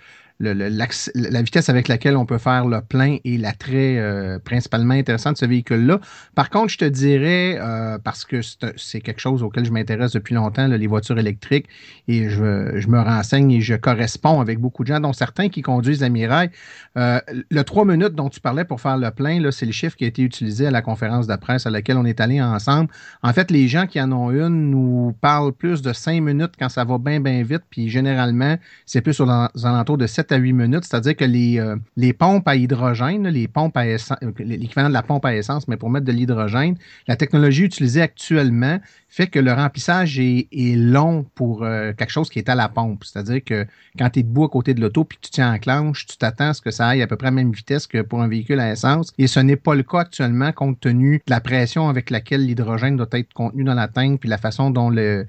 la vitesse avec laquelle on peut faire le plein est l'attrait principalement intéressant de ce véhicule-là. Par contre, je te dirais, parce que c'est quelque chose auquel je m'intéresse depuis longtemps, là, les voitures électriques, et je me renseigne et je corresponds avec beaucoup de gens, dont certains qui conduisent la Mirai. Le 3 minutes dont tu parlais pour faire le plein, là, c'est le chiffre qui a été utilisé à la conférence de presse à laquelle on est allé ensemble. En fait, les gens qui en ont une nous parlent plus de 5 minutes quand ça va bien, bien vite, puis généralement, c'est plus aux alentours de 7 7 à 8 minutes, c'est-à-dire que les pompes à hydrogène, les pompes à essence, l'équivalent de la pompe à essence, mais pour mettre de l'hydrogène, la technologie utilisée actuellement fait que le remplissage est long pour quelque chose qui est à la pompe. C'est-à-dire que quand tu es debout à côté de l'auto puis que tu tiens en clenche, tu t'attends à ce que ça aille à peu près à la même vitesse que pour un véhicule à essence. Et ce n'est pas le cas actuellement compte tenu de la pression avec laquelle l'hydrogène doit être contenu dans la tank puis la façon dont le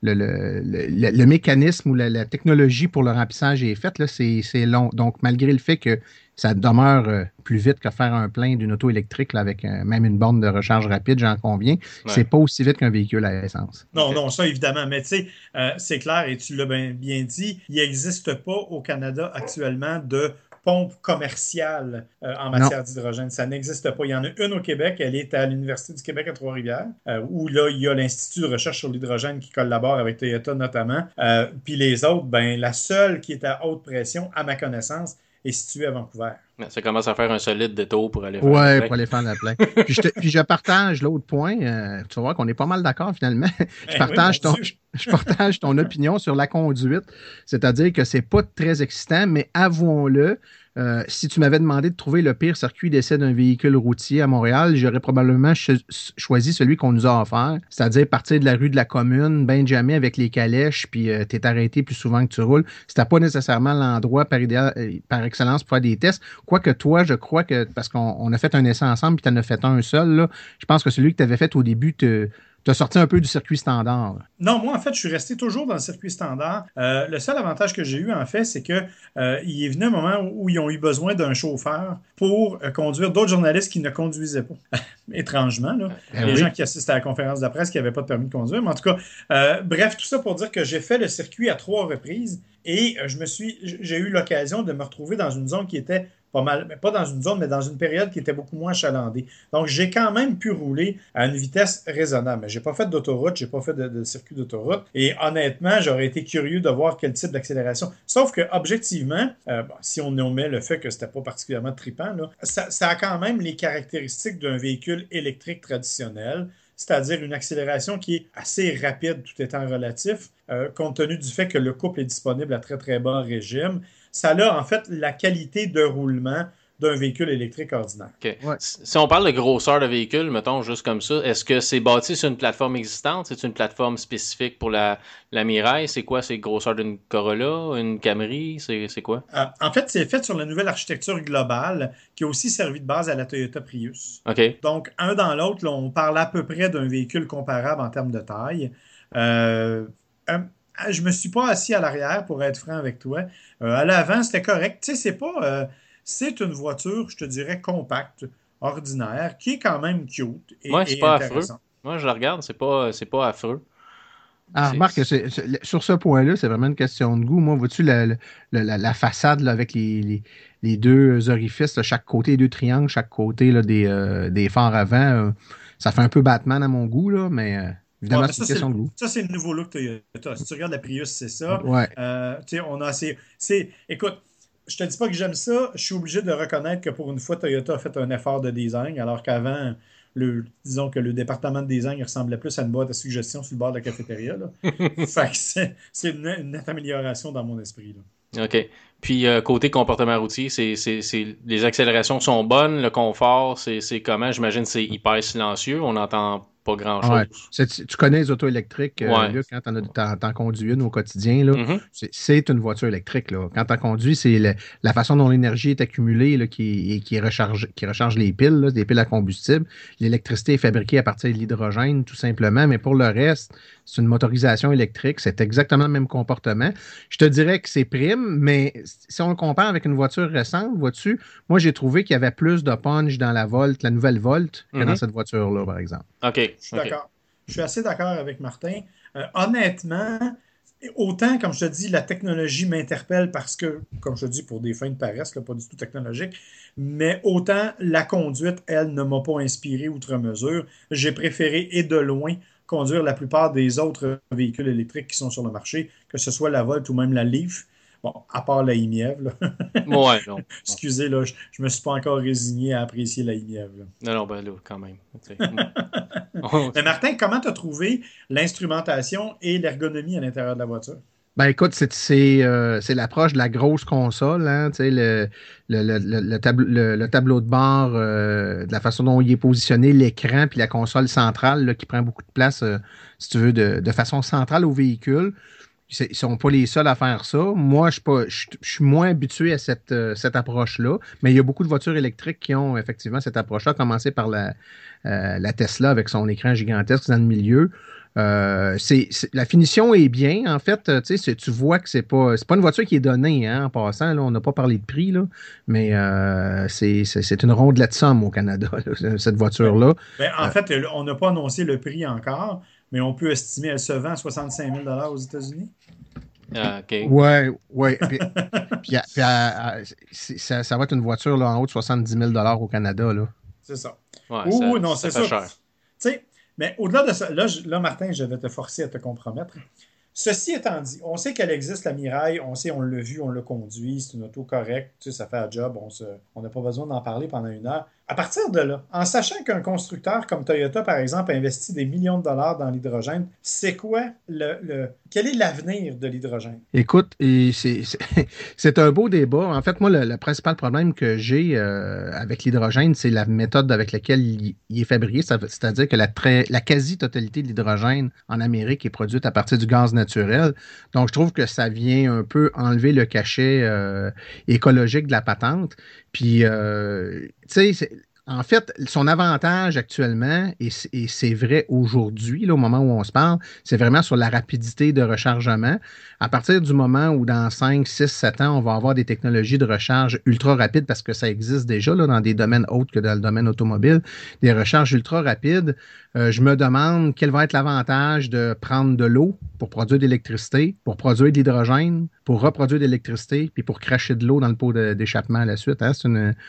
mécanisme ou la technologie pour le remplissage est faite, là, c'est long. Donc, malgré le fait que ça demeure plus vite que faire un plein d'une auto électrique là, avec même une borne de recharge rapide, j'en conviens, c'est pas aussi vite qu'un véhicule à essence. Non, non, ça évidemment. Mais tu sais, c'est clair et tu l'as bien dit, il n'existe pas au Canada actuellement de pompe commerciale en matière d'hydrogène. Ça n'existe pas. Il y en a une au Québec, elle est à l'Université du Québec à Trois-Rivières, où là, il y a l'Institut de recherche sur l'hydrogène qui collabore avec Toyota notamment. Puis les autres, ben la seule qui est à haute pression, à ma connaissance, est située à Vancouver. Ça commence à faire un solide détour pour aller faire la plein. pour aller faire la plein. Puis je partage l'autre point. Tu vas voir qu'on est pas mal d'accord finalement. Je partage ton opinion sur la conduite. C'est-à-dire que c'est pas très excitant, mais avouons-le, si tu m'avais demandé de trouver le pire circuit d'essai d'un véhicule routier à Montréal, j'aurais probablement choisi celui qu'on nous a offert, c'est-à-dire partir de la rue de la Commune, ben jamais avec les calèches, puis t'es arrêté plus souvent que tu roules. C'était pas nécessairement l'endroit par excellence pour faire des tests. Quoique toi, je crois que, parce qu'on a fait un essai ensemble, puis tu en as fait un seul, là, je pense que celui que tu avais fait au début, tu as sorti un peu du circuit standard. Non, moi, en fait, je suis resté toujours dans le circuit standard. Le seul avantage que j'ai eu, en fait, c'est que il est venu un moment où ils ont eu besoin d'un chauffeur pour conduire d'autres journalistes qui ne conduisaient pas. Étrangement, là. Les gens qui assistent à la conférence de presse qui n'avaient pas de permis de conduire. Mais en tout cas, bref, tout ça pour dire que j'ai fait le circuit à 3 reprises et j'ai eu l'occasion de me retrouver dans une zone qui était pas mal, mais pas dans une zone, mais dans une période qui était beaucoup moins achalandée. Donc, j'ai quand même pu rouler à une vitesse raisonnable. Mais j'ai pas fait d'autoroute, j'ai pas fait de circuit d'autoroute. Et honnêtement, j'aurais été curieux de voir quel type d'accélération. Sauf que, objectivement, si on omet le fait que c'était pas particulièrement trippant, là, ça a quand même les caractéristiques d'un véhicule électrique traditionnel, c'est-à-dire une accélération qui est assez rapide tout étant relatif, compte tenu du fait que le couple est disponible à très très bas régime. Ça a en fait la qualité de roulement d'un véhicule électrique ordinaire. Okay. Ouais. Si on parle de grosseur de véhicule, mettons juste comme ça, est-ce que c'est bâti sur une plateforme existante? C'est une plateforme spécifique pour la Mirai? C'est quoi? C'est grosseur d'une Corolla? Une Camry? C'est quoi? En fait, c'est fait sur la nouvelle architecture globale qui a aussi servi de base à la Toyota Prius. Okay. Donc, un dans l'autre, là, on parle à peu près d'un véhicule comparable en termes de taille. Je me suis pas assis à l'arrière, pour être franc avec toi. À l'avant, c'était correct. Tu sais, c'est pas... c'est une voiture, je te dirais, compacte, ordinaire, qui est quand même cute et, c'est pas affreux. intéressante. Moi, je la regarde, c'est pas affreux. Ah, remarque, sur ce point-là, c'est vraiment une question de goût. Moi, vois-tu la façade là, avec les deux orifices, là, chaque côté, les deux triangles, chaque côté là, des phares avant, ça fait un peu Batman à mon goût, là, mais évidemment, c'est une question de goût. Ça, c'est le nouveau look Toyota. Si tu regardes la Prius, c'est ça. Ouais. Tu sais, on a assez... Écoute, je te dis pas que j'aime ça, je suis obligé de reconnaître que pour une fois, Toyota a fait un effort de design, alors qu'avant, disons que le département de design il ressemblait plus à une boîte à suggestions sur le bord de la cafétéria. Là. Fait que c'est une nette amélioration dans mon esprit. Là. OK. Puis, côté comportement routier, les accélérations sont bonnes, le confort, c'est comment? J'imagine que c'est hyper silencieux, on n'entend pas grand-chose. Tu connais les autos électriques, Luc, quand t'en conduis une au quotidien, là, c'est une voiture électrique. Là. Quand t'en conduis, c'est la façon dont l'énergie est accumulée là, qui recharge les piles, là, des piles à combustible. L'électricité est fabriquée à partir de l'hydrogène, tout simplement, mais pour le reste, c'est une motorisation électrique, c'est exactement le même comportement. Je te dirais que c'est prime, mais si on le compare avec une voiture récente, vois-tu, moi j'ai trouvé qu'il y avait plus de punch dans la nouvelle Volt, que dans cette voiture-là, par exemple. OK. Je suis d'accord. Je suis assez d'accord avec Martin. Honnêtement, autant, comme je te dis, la technologie m'interpelle parce que, comme je te dis, pour des fins de paresse, là, pas du tout technologique, mais autant la conduite, elle, ne m'a pas inspiré outre mesure. J'ai préféré, et de loin, conduire la plupart des autres véhicules électriques qui sont sur le marché, que ce soit la Volt ou même la Leaf. Bon, à part la i-MiEV, là. Ouais, non. Excusez, là, je me suis pas encore résigné à apprécier la i-MiEV. Non, ben là, quand même. Mais Martin, comment tu as trouvé l'instrumentation et l'ergonomie à l'intérieur de la voiture? Ben écoute, c'est l'approche de la grosse console, hein, tu sais, le tableau de bord, de la façon dont il est positionné, l'écran, puis la console centrale là, qui prend beaucoup de place, si tu veux, de façon centrale au véhicule. Ils ne sont pas les seuls à faire ça. Moi, je suis moins habitué à cette approche-là, mais il y a beaucoup de voitures électriques qui ont effectivement cette approche-là, à commencer par la Tesla avec son écran gigantesque dans le milieu. La finition est bien. En fait, tu vois que c'est pas une voiture qui est donnée, hein, en passant. Là, on n'a pas parlé de prix, là, mais c'est une rondelette de somme au Canada, là, cette voiture-là. En fait, on n'a pas annoncé le prix encore, mais on peut estimer qu'elle se vend à 65 000 aux États-Unis. Ah, OK. Ouais. Ça va être une voiture là, en haut de 70 000 au Canada. Là. C'est ça. Ouais, non, ça c'est fait ça. cher. Tu sais, mais au-delà de ça, là, Martin, je vais te forcer à te compromettre. Ceci étant dit, on sait qu'elle existe, la Mirai, on l'a vu, on l'a conduit, c'est une auto correcte, tu sais, ça fait un job, on n'a pas besoin d'en parler pendant une heure. À partir de là, en sachant qu'un constructeur comme Toyota, par exemple, investit des millions de dollars dans l'hydrogène, c'est quoi quel est l'avenir de l'hydrogène? Écoute, c'est un beau débat. En fait, moi, le principal problème que j'ai avec l'hydrogène, c'est la méthode avec laquelle il est fabriqué. C'est-à-dire que la quasi-totalité de l'hydrogène en Amérique est produite à partir du gaz naturel. Donc, je trouve que ça vient un peu enlever le cachet écologique de la patente. Puis, tu sais, en fait, son avantage actuellement, et c'est vrai aujourd'hui, là, au moment où on se parle, c'est vraiment sur la rapidité de rechargement. À partir du moment où dans 5, 6, 7 ans, on va avoir des technologies de recharge ultra rapides, parce que ça existe déjà là, dans des domaines autres que dans le domaine automobile, des recharges ultra rapides, je me demande quel va être l'avantage de prendre de l'eau pour produire de l'électricité, pour produire de l'hydrogène, pour reproduire de l'électricité, puis pour cracher de l'eau dans le pot d'échappement à la suite. Hein?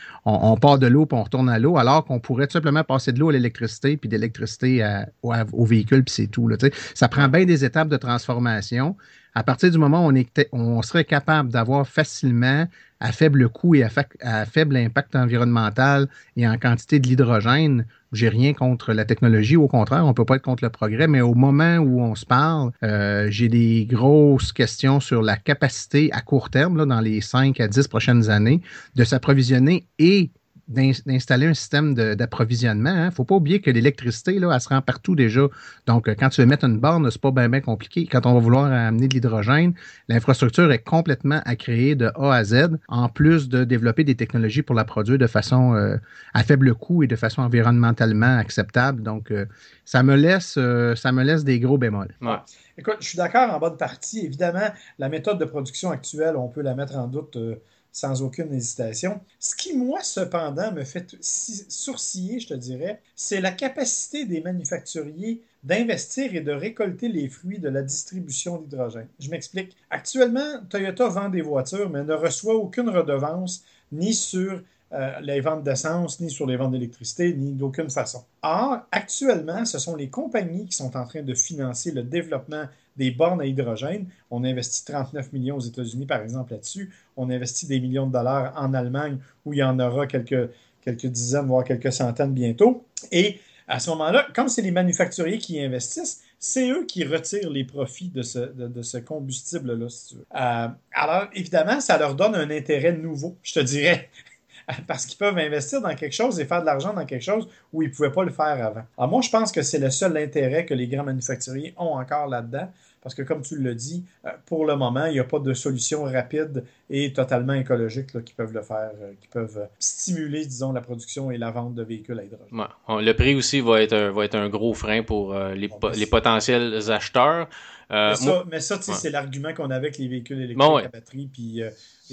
On part de l'eau, puis on retourne à l'eau, alors qu'on pourrait tout simplement passer de l'eau à l'électricité, puis de l'électricité au véhicule, puis c'est tout. Là, ça prend bien des étapes de transformation. À partir du moment où on serait capable d'avoir facilement, à faible coût et à faible impact environnemental et en quantité de l'hydrogène, j'ai rien contre la technologie. Au contraire, on ne peut pas être contre le progrès, mais au moment où on se parle, j'ai des grosses questions sur la capacité à court terme, là, dans les 5 à 10 prochaines années, de s'approvisionner et d'installer un système d'approvisionnement. Il ne faut pas oublier que l'électricité, là, elle se rend partout déjà. Donc, quand tu veux mettre une borne, c'est pas bien compliqué. Quand on va vouloir amener de l'hydrogène, l'infrastructure est complètement à créer de A à Z, en plus de développer des technologies pour la produire de façon à faible coût et de façon environnementalement acceptable. Donc, ça me laisse des gros bémols. Ouais. Écoute, je suis d'accord en bonne partie. Évidemment, la méthode de production actuelle, on peut la mettre en doute sans aucune hésitation. Ce qui, moi, cependant, me fait sourciller, je te dirais, c'est la capacité des manufacturiers d'investir et de récolter les fruits de la distribution d'hydrogène. Je m'explique. Actuellement, Toyota vend des voitures, mais ne reçoit aucune redevance ni sur les ventes d'essence, ni sur les ventes d'électricité, ni d'aucune façon. Or, actuellement, ce sont les compagnies qui sont en train de financer le développement des bornes à hydrogène. On investit 39 millions aux États-Unis, par exemple, là-dessus. On investit des millions de dollars en Allemagne, où il y en aura quelques dizaines, voire quelques centaines bientôt. Et à ce moment-là, comme c'est les manufacturiers qui investissent, c'est eux qui retirent les profits de ce combustible-là, si tu veux. Alors, évidemment, ça leur donne un intérêt nouveau, je te dirais. Parce qu'ils peuvent investir dans quelque chose et faire de l'argent dans quelque chose où ils ne pouvaient pas le faire avant. Alors moi, je pense que c'est le seul intérêt que les grands manufacturiers ont encore là-dedans, parce que comme tu l'as dit, pour le moment, il n'y a pas de solution rapide et totalement écologique là, qui peuvent le faire, qui peuvent stimuler, disons, la production et la vente de véhicules à hydrogène. Ouais. Le prix aussi va être un gros frein pour les potentiels acheteurs. Mais ça, tu sais, c'est l'argument qu'on a avec les véhicules électriques à batterie, puis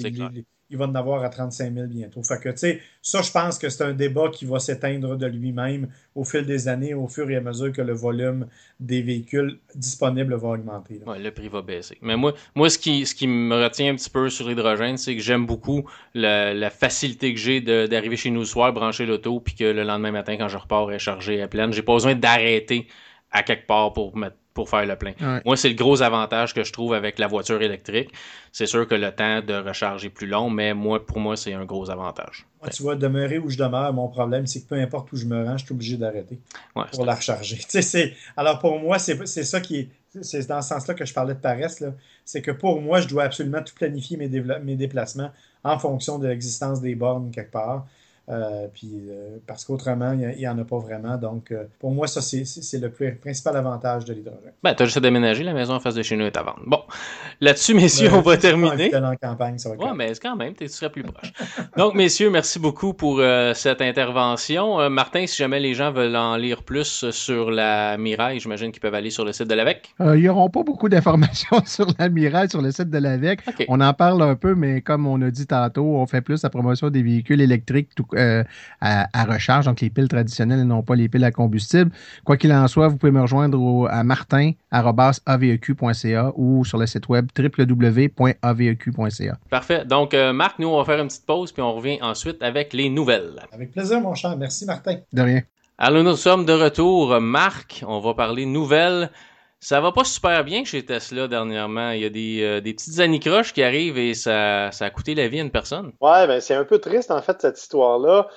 il va en avoir à 35 000 bientôt. Fait que, tu sais, ça, je pense que c'est un débat qui va s'éteindre de lui-même au fil des années, au fur et à mesure que le volume des véhicules disponibles va augmenter. Ouais, le prix va baisser. Mais moi ce qui me retient un petit peu sur l'hydrogène, c'est que j'aime beaucoup la facilité que j'ai d'arriver chez nous le soir, brancher l'auto, puis que le lendemain matin, quand je repars, elle est chargée à pleine. J'ai pas besoin d'arrêter à quelque part pour faire le plein. Ouais. Moi, c'est le gros avantage que je trouve avec la voiture électrique. C'est sûr que le temps de recharge est plus long, mais pour moi, c'est un gros avantage. Moi, tu vois, demeurer où je demeure, mon problème, c'est que peu importe où je me rends, je suis obligé d'arrêter pour la recharger. Alors pour moi, c'est ça qui est... c'est dans ce sens-là que je parlais de paresse, là. C'est que pour moi, je dois absolument tout planifier mes déplacements en fonction de l'existence des bornes quelque part. Parce qu'autrement, il n'y en a pas vraiment. Donc, pour moi, ça, c'est le principal avantage de l'hydrogène. Ben, t'as juste à déménager, la maison en face de chez nous est à vendre. Bon, là-dessus, messieurs, on va terminer. En campagne, ça va ouais, mais quand même, tu serais plus proche. Donc, messieurs, merci beaucoup pour cette intervention. Martin, si jamais les gens veulent en lire plus sur la Mirai, j'imagine qu'ils peuvent aller sur le site de l'AVEC. Ils n'auront pas beaucoup d'informations sur la Mirai sur le site de l'AVEC. Okay. On en parle un peu, mais comme on a dit tantôt, on fait plus la promotion des véhicules électriques à recharge, donc les piles traditionnelles et non pas les piles à combustible. Quoi qu'il en soit, vous pouvez me rejoindre à martin@aveq.ca ou sur le site web www.aveq.ca. Parfait. Donc, Marc, nous, on va faire une petite pause, puis on revient ensuite avec les nouvelles. Avec plaisir, mon cher. Merci, Martin. De rien. Alors, nous sommes de retour. Marc, on va parler nouvelles. Ça va pas super bien chez Tesla dernièrement. Il y a des petites anicroches qui arrivent et ça a coûté la vie à une personne. Ouais, ben c'est un peu triste, en fait, cette histoire-là.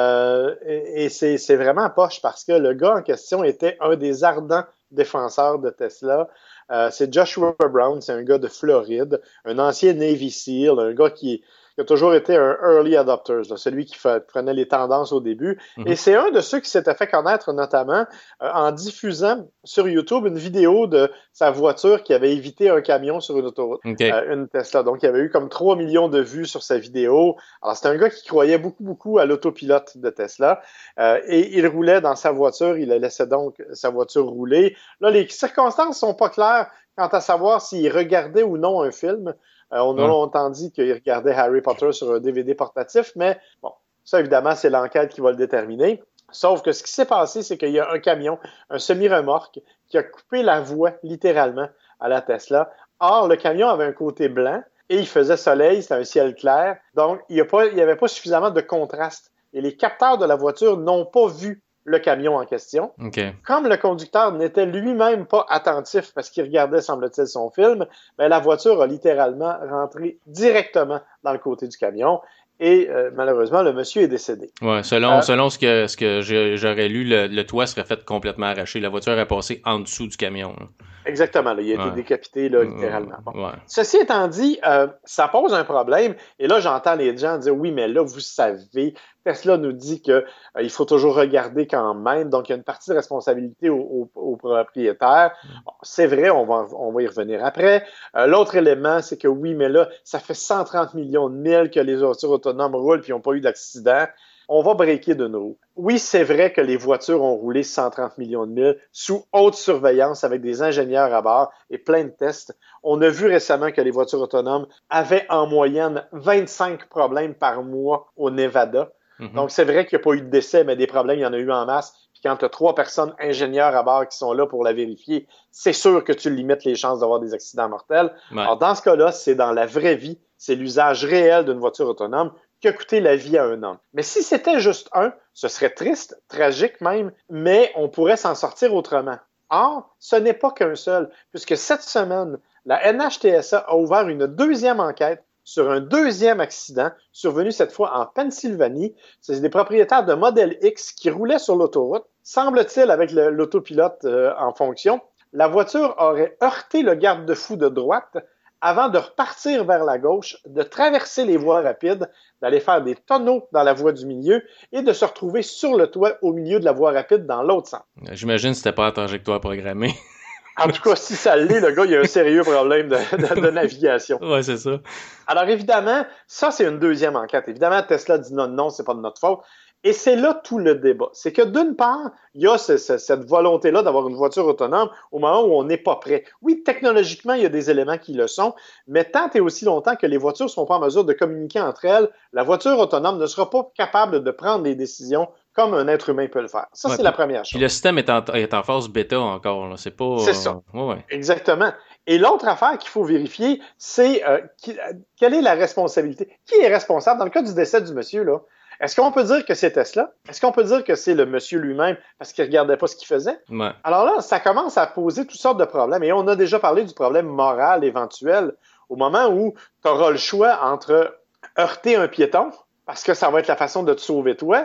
Et c'est vraiment poche parce que le gars en question était un des ardents défenseurs de Tesla. C'est Joshua Brown, c'est un gars de Floride, un ancien Navy SEAL, un gars qui a toujours été un early adopter, là, celui qui prenait les tendances au début. Et c'est un de ceux qui s'était fait connaître notamment en diffusant sur YouTube une vidéo de sa voiture qui avait évité un camion sur une autoroute, une Tesla. Donc, il y avait eu comme 3 millions de vues sur sa vidéo. Alors, c'était un gars qui croyait beaucoup à l'autopilote de Tesla et il roulait dans sa voiture, il laissait donc sa voiture rouler. Là, les circonstances sont pas claires quant à savoir s'il regardait ou non un film. On a longtemps dit qu'il regardait Harry Potter sur un DVD portatif, mais bon, ça évidemment, c'est l'enquête qui va le déterminer. Sauf que ce qui s'est passé, c'est qu'il y a un camion, un semi-remorque, qui a coupé la voie littéralement à la Tesla. Or, le camion avait un côté blanc et il faisait soleil, c'était un ciel clair. Donc, il n'y avait pas suffisamment de contraste. Et les capteurs de la voiture n'ont pas vu le camion en question. Comme le conducteur n'était lui-même pas attentif parce qu'il regardait, semble-t-il, son film, ben, la voiture a littéralement rentré directement dans le côté du camion et malheureusement, le monsieur est décédé. Ouais, selon ce que j'aurais lu, le toit serait fait complètement arraché. La voiture est passée en dessous du camion. Là. Exactement, là, il a été décapité là, littéralement. Bon. Ouais. Ceci étant dit, ça pose un problème. Et là, j'entends les gens dire, oui, mais là, vous savez, Tesla nous dit qu'il faut toujours regarder quand même. Donc, il y a une partie de responsabilité au propriétaire. Bon, c'est vrai, on va y revenir après. L'autre élément, c'est que oui, mais là, ça fait 130 millions de milles que les voitures autonomes roulent puis ils n'ont pas eu d'accident. On va breaker d'une roue. Oui, c'est vrai que les voitures ont roulé 130 millions de milles sous haute surveillance avec des ingénieurs à bord et plein de tests. On a vu récemment que les voitures autonomes avaient en moyenne 25 problèmes par mois au Nevada. Donc, c'est vrai qu'il n'y a pas eu de décès, mais des problèmes, il y en a eu en masse. Puis quand tu as 3 personnes ingénieurs à bord qui sont là pour la vérifier, c'est sûr que tu limites les chances d'avoir des accidents mortels. Ouais. Alors, dans ce cas-là, c'est dans la vraie vie, c'est l'usage réel d'une voiture autonome qui a coûté la vie à un homme. Mais si c'était juste un, ce serait triste, tragique même, mais on pourrait s'en sortir autrement. Or, ce n'est pas qu'un seul, puisque cette semaine, la NHTSA a ouvert une deuxième enquête sur un deuxième accident survenu cette fois en Pennsylvanie. C'est des propriétaires de Model X qui roulaient sur l'autoroute. Semble-t-il, avec l'autopilote en fonction, la voiture aurait heurté le garde-fou de droite avant de repartir vers la gauche, de traverser les voies rapides, d'aller faire des tonneaux dans la voie du milieu et de se retrouver sur le toit au milieu de la voie rapide dans l'autre sens. J'imagine que c'était pas en trajectoire programmée. En tout cas, si ça l'est, le gars, il a un sérieux problème de navigation. Ouais, c'est ça. Alors évidemment, ça, c'est une deuxième enquête. Évidemment, Tesla dit non, c'est pas de notre faute. Et c'est là tout le débat. C'est que d'une part, il y a cette volonté-là d'avoir une voiture autonome au moment où on n'est pas prêt. Oui, technologiquement, il y a des éléments qui le sont, mais tant et aussi longtemps que les voitures ne sont pas en mesure de communiquer entre elles, la voiture autonome ne sera pas capable de prendre des décisions comme un être humain peut le faire. Ça, c'est la première chose. Puis le système est en phase bêta encore. Là. C'est pas. C'est ça. Ouais. Exactement. Et l'autre affaire qu'il faut vérifier, c'est quelle est la responsabilité. Qui est responsable? Dans le cas du décès du monsieur, là, est-ce qu'on peut dire que c'est Tesla? Est-ce qu'on peut dire que c'est le monsieur lui-même parce qu'il ne regardait pas ce qu'il faisait? Ouais. Alors là, ça commence à poser toutes sortes de problèmes. Et on a déjà parlé du problème moral éventuel au moment où tu auras le choix entre heurter un piéton, parce que ça va être la façon de te sauver toi,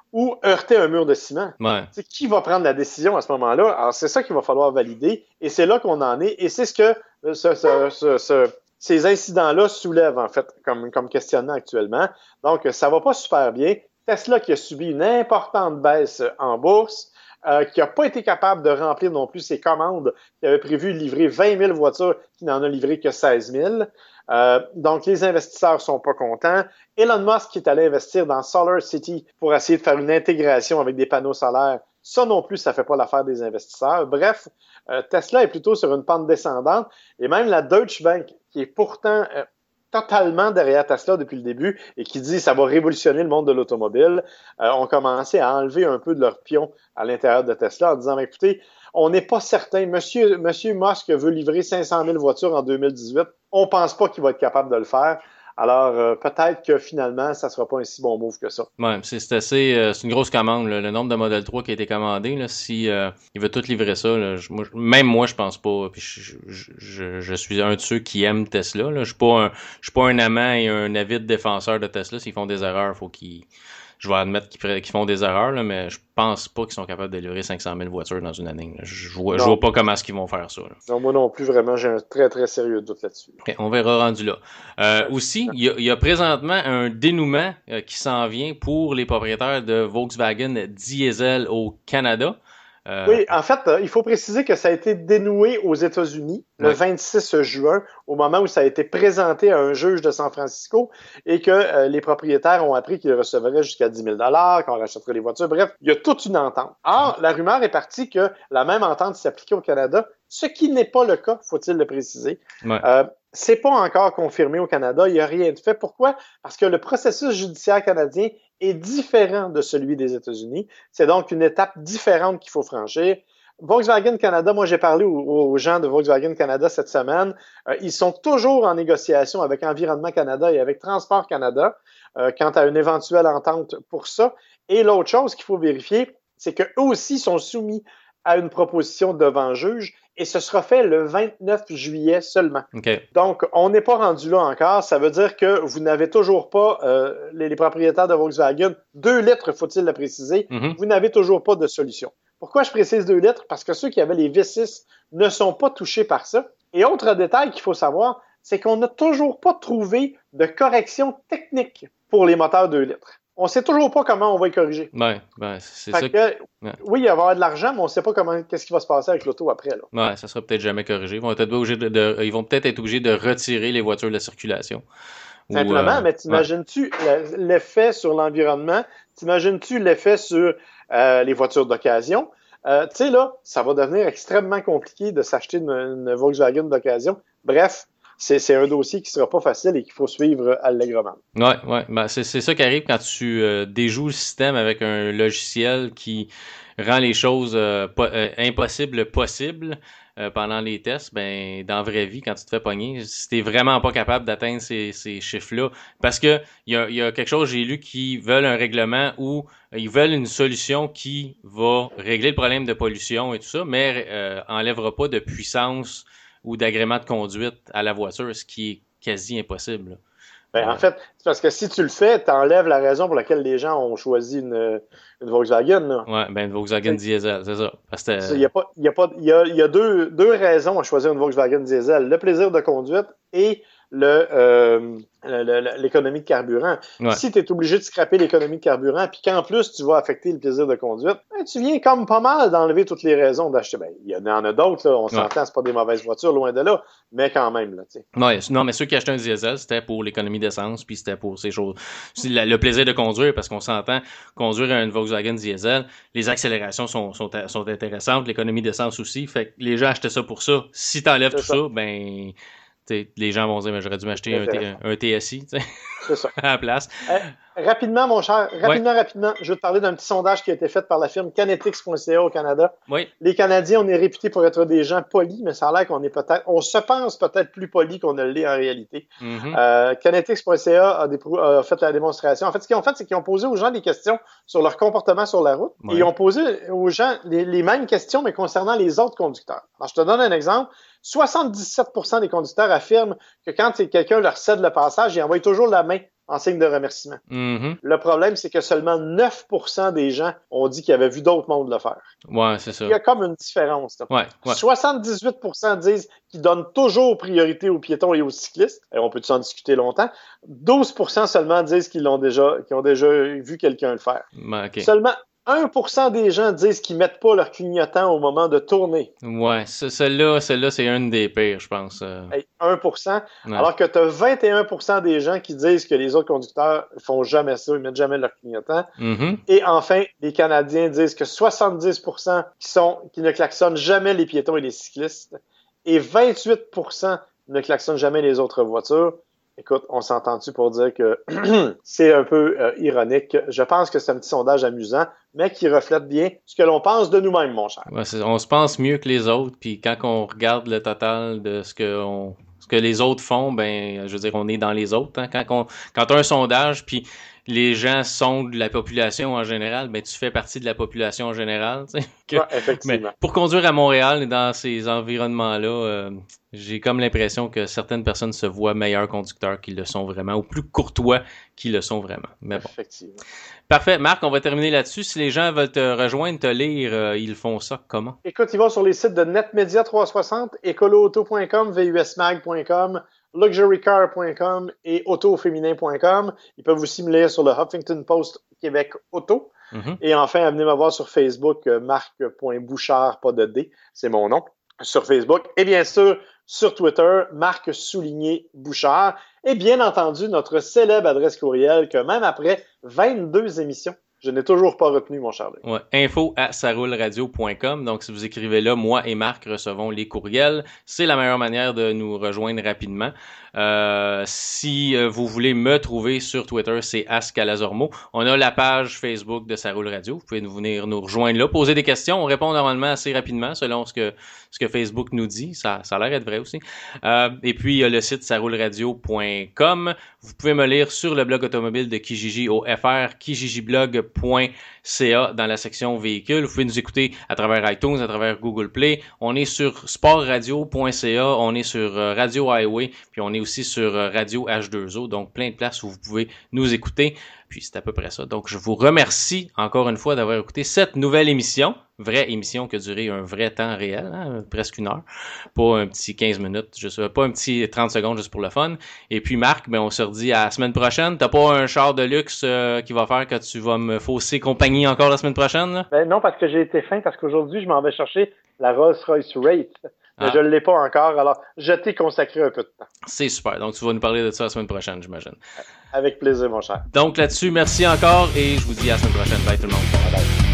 ou heurter un mur de ciment. Ouais. Qui va prendre la décision à ce moment-là? Alors, c'est ça qu'il va falloir valider et c'est là qu'on en est et c'est ce que ces incidents-là soulèvent, en fait, comme questionnement actuellement. Donc, ça va pas super bien. Tesla qui a subi une importante baisse en bourse, qui n'a pas été capable de remplir non plus ses commandes, qui avait prévu de livrer 20 000 voitures, qui n'en a livré que 16 000. Donc, les investisseurs sont pas contents. Elon Musk qui est allé investir dans Solar City pour essayer de faire une intégration avec des panneaux solaires. Ça non plus, ça fait pas l'affaire des investisseurs. Bref, Tesla est plutôt sur une pente descendante. Et même la Deutsche Bank, qui est pourtant totalement derrière Tesla depuis le début et qui dit que ça va révolutionner le monde de l'automobile, ont commencé à enlever un peu de leur pion à l'intérieur de Tesla en disant, écoutez, on n'est pas certain. Monsieur Musk veut livrer 500 000 voitures en 2018. On pense pas qu'il va être capable de le faire. Alors, peut-être que finalement, ça sera pas un si bon move que ça. Ouais, c'est une grosse commande, là. Le nombre de Model 3 qui a été commandé, là, si il veut tout livrer ça, là, même moi, je pense pas. Puis je suis un de ceux qui aiment Tesla, là. Je suis pas un amant et un avide défenseur de Tesla. S'ils font des erreurs, je vais admettre qu'ils font des erreurs, là, mais je pense pas qu'ils sont capables de livrer 500 000 voitures dans une année. Je vois pas comment est-ce qu'ils vont faire ça. Là. Non, moi non plus, vraiment, j'ai un très, très sérieux doute là-dessus. Okay, on verra rendu là. Aussi, il y a présentement un dénouement qui s'en vient pour les propriétaires de Volkswagen Diesel au Canada. Oui, en fait, il faut préciser que ça a été dénoué aux États-Unis le 26 juin, au moment où ça a été présenté à un juge de San Francisco et que les propriétaires ont appris qu'ils recevraient jusqu'à 10 000 $, qu'on rachèterait les voitures. Bref, il y a toute une entente. Or, la rumeur est partie que la même entente s'appliquait au Canada, ce qui n'est pas le cas, faut-il le préciser. Ouais. C'est pas encore confirmé au Canada, il n'y a rien de fait. Pourquoi? Parce que le processus judiciaire canadien est différent de celui des États-Unis. C'est donc une étape différente qu'il faut franchir. Volkswagen Canada, moi j'ai parlé aux gens de Volkswagen Canada cette semaine, ils sont toujours en négociation avec Environnement Canada et avec Transport Canada quant à une éventuelle entente pour ça. Et l'autre chose qu'il faut vérifier, c'est qu'eux aussi sont soumis à une proposition devant juge et ce sera fait le 29 juillet seulement. Okay. Donc, on n'est pas rendu là encore. Ça veut dire que vous n'avez toujours pas, les propriétaires de Volkswagen, 2 litres, faut-il le préciser, vous n'avez toujours pas de solution. Pourquoi je précise 2 litres? Parce que ceux qui avaient les V6 ne sont pas touchés par ça. Et autre détail qu'il faut savoir, c'est qu'on n'a toujours pas trouvé de correction technique pour les moteurs 2 litres. On ne sait toujours pas comment on va y corriger. Ouais, c'est ça. Oui, il va y avoir de l'argent, mais on ne sait pas qu'est-ce qui va se passer avec l'auto après. Là. Ouais, ça sera peut-être jamais corrigé. Ils vont peut-être être obligés de retirer les voitures de la circulation. Simplement, mais t'imagines-tu l'effet sur l'environnement? T'imagines-tu l'effet sur les voitures d'occasion? Tu sais, là, ça va devenir extrêmement compliqué de s'acheter une Volkswagen d'occasion. Bref, c'est un dossier qui sera pas facile et qu'il faut suivre allègrement. Ouais. Ben, c'est ça qui arrive quand tu déjoues le système avec un logiciel qui rend les choses impossibles possibles pendant les tests. Ben, dans la vraie vie, quand tu te fais pogner, si t'es vraiment pas capable d'atteindre ces chiffres-là, parce que il y a quelque chose, j'ai lu, qui veulent un règlement où ils veulent une solution qui va régler le problème de pollution et tout ça, mais enlèvera pas de puissance ou d'agrément de conduite à la voiture, ce qui est quasi impossible. Ben, en fait, c'est parce que si tu le fais, tu enlèves la raison pour laquelle les gens ont choisi une Volkswagen. Là. Ouais, ben une Volkswagen Diesel, c'est ça. Il y a deux raisons à choisir une Volkswagen Diesel. Le plaisir de conduite et l'économie de carburant. Ouais. Si tu es obligé de scraper l'économie de carburant puis qu'en plus tu vas affecter le plaisir de conduite, ben, tu viens comme pas mal d'enlever toutes les raisons d'acheter. Ben, il y en a d'autres, là, on s'entend, c'est pas des mauvaises voitures, loin de là, mais quand même. Là, ouais, non, mais ceux qui achetaient un diesel, c'était pour l'économie d'essence puis c'était pour ces choses. C'est le plaisir de conduire, parce qu'on s'entend, conduire une Volkswagen Diesel, les accélérations sont intéressantes, l'économie d'essence aussi, fait que les gens achetaient ça pour ça. Si t'enlèves tout ça, ben... les gens vont dire, mais j'aurais dû m'acheter un TSI c'est ça. à la place. Rapidement, mon cher, rapidement, je vais te parler d'un petit sondage qui a été fait par la firme Canetix.ca au Canada. Oui. Les Canadiens, on est réputés pour être des gens polis, mais ça a l'air on se pense peut-être plus polis qu'on ne l'est en réalité. Canetix.ca a fait la démonstration. En fait, ce qu'ils ont fait, c'est qu'ils ont posé aux gens des questions sur leur comportement sur la route. Et ils ont posé aux gens les mêmes questions, mais concernant les autres conducteurs. Alors, je te donne un exemple. 77% des conducteurs affirment que quand quelqu'un leur cède le passage, ils envoient toujours la main en signe de remerciement. Mm-hmm. Le problème, c'est que seulement 9% des gens ont dit qu'ils avaient vu d'autres mondes le faire. Ouais, c'est ça. Il y a comme une différence. Ouais. 78% disent qu'ils donnent toujours priorité aux piétons et aux cyclistes. Et on peut en discuter longtemps. 12% seulement disent qu'ils ont déjà vu quelqu'un le faire. Okay. Seulement 1% des gens disent qu'ils mettent pas leur clignotant au moment de tourner. Ouais, celle-là, c'est une des pires, je pense. 1%. Ouais. Alors que tu as 21% des gens qui disent que les autres conducteurs font jamais ça, ils mettent jamais leur clignotant. Mm-hmm. Et enfin, les Canadiens disent que 70% qui ne klaxonnent jamais les piétons et les cyclistes et 28% ne klaxonnent jamais les autres voitures. Écoute, on s'entend-tu pour dire que c'est un peu ironique? Je pense que c'est un petit sondage amusant, mais qui reflète bien ce que l'on pense de nous-mêmes, mon cher. Ouais, on se pense mieux que les autres, puis quand on regarde le total de ce que les autres font, ben, je veux dire, on est dans les autres. Hein? Quand tu as un sondage, puis les gens sondent la population en général, ben tu fais partie de la population en général. Ouais, effectivement. Mais pour conduire à Montréal et dans ces environnements-là, j'ai comme l'impression que certaines personnes se voient meilleurs conducteurs qu'ils le sont vraiment, ou plus courtois qu'ils le sont vraiment. Mais bon. Effectivement. Parfait. Marc, on va terminer là-dessus. Si les gens veulent te rejoindre, te lire, ils font ça comment? Écoute, ils vont sur les sites de NetMedia 360, écoloauto.com, VUSMag.com, luxurycar.com et autoféminin.com. Ils peuvent aussi me lire sur le Huffington Post Québec Auto. Mm-hmm. Et enfin, venez me voir sur Facebook, marc.bouchard, pas de D, c'est mon nom, sur Facebook. Et bien sûr, sur Twitter, Marc-Bouchard. Et bien entendu, notre célèbre adresse courriel que même après 22 émissions, je n'ai toujours pas retenu, mon Charles. Ouais, info@sarouleradio.com. Donc, si vous écrivez là, moi et Marc recevons les courriels. C'est la meilleure manière de nous rejoindre rapidement. Si vous voulez me trouver sur Twitter, c'est @Calazormo. On a la page Facebook de Ça Roule Radio. Vous pouvez venir nous rejoindre là, poser des questions. On répond normalement assez rapidement selon ce que Facebook nous dit. Ça a l'air d'être vrai aussi. Et puis, il y a le site sarouleradio.com. Vous pouvez me lire sur le blog automobile de Kijiji au fr, kijijiblog.ca dans la section véhicules. Vous pouvez nous écouter à travers iTunes, à travers Google Play. On est sur sportradio.ca, on est sur Radio Highway, puis on est aussi sur Radio H2O, donc plein de places où vous pouvez nous écouter. Puis c'est à peu près ça. Donc je vous remercie encore une fois d'avoir écouté cette nouvelle émission. Vraie émission qui a duré un vrai temps réel, hein, presque une heure. Pas un petit 15 minutes, pas un petit 30 secondes juste pour le fun. Et puis Marc, ben on se redit à la semaine prochaine. T'as pas un char de luxe qui va faire que tu vas me fausser compagnie encore la semaine prochaine? Là? Ben non, parce que j'ai été fin, parce qu'aujourd'hui, je m'en vais chercher la Rolls-Royce Wraith. Mais je ne l'ai pas encore, alors je t'ai consacré un peu de temps. C'est super. Donc, tu vas nous parler de ça la semaine prochaine, j'imagine. Avec plaisir, mon cher. Donc, là-dessus, merci encore et je vous dis à la semaine prochaine. Bye tout le monde. Bye bye.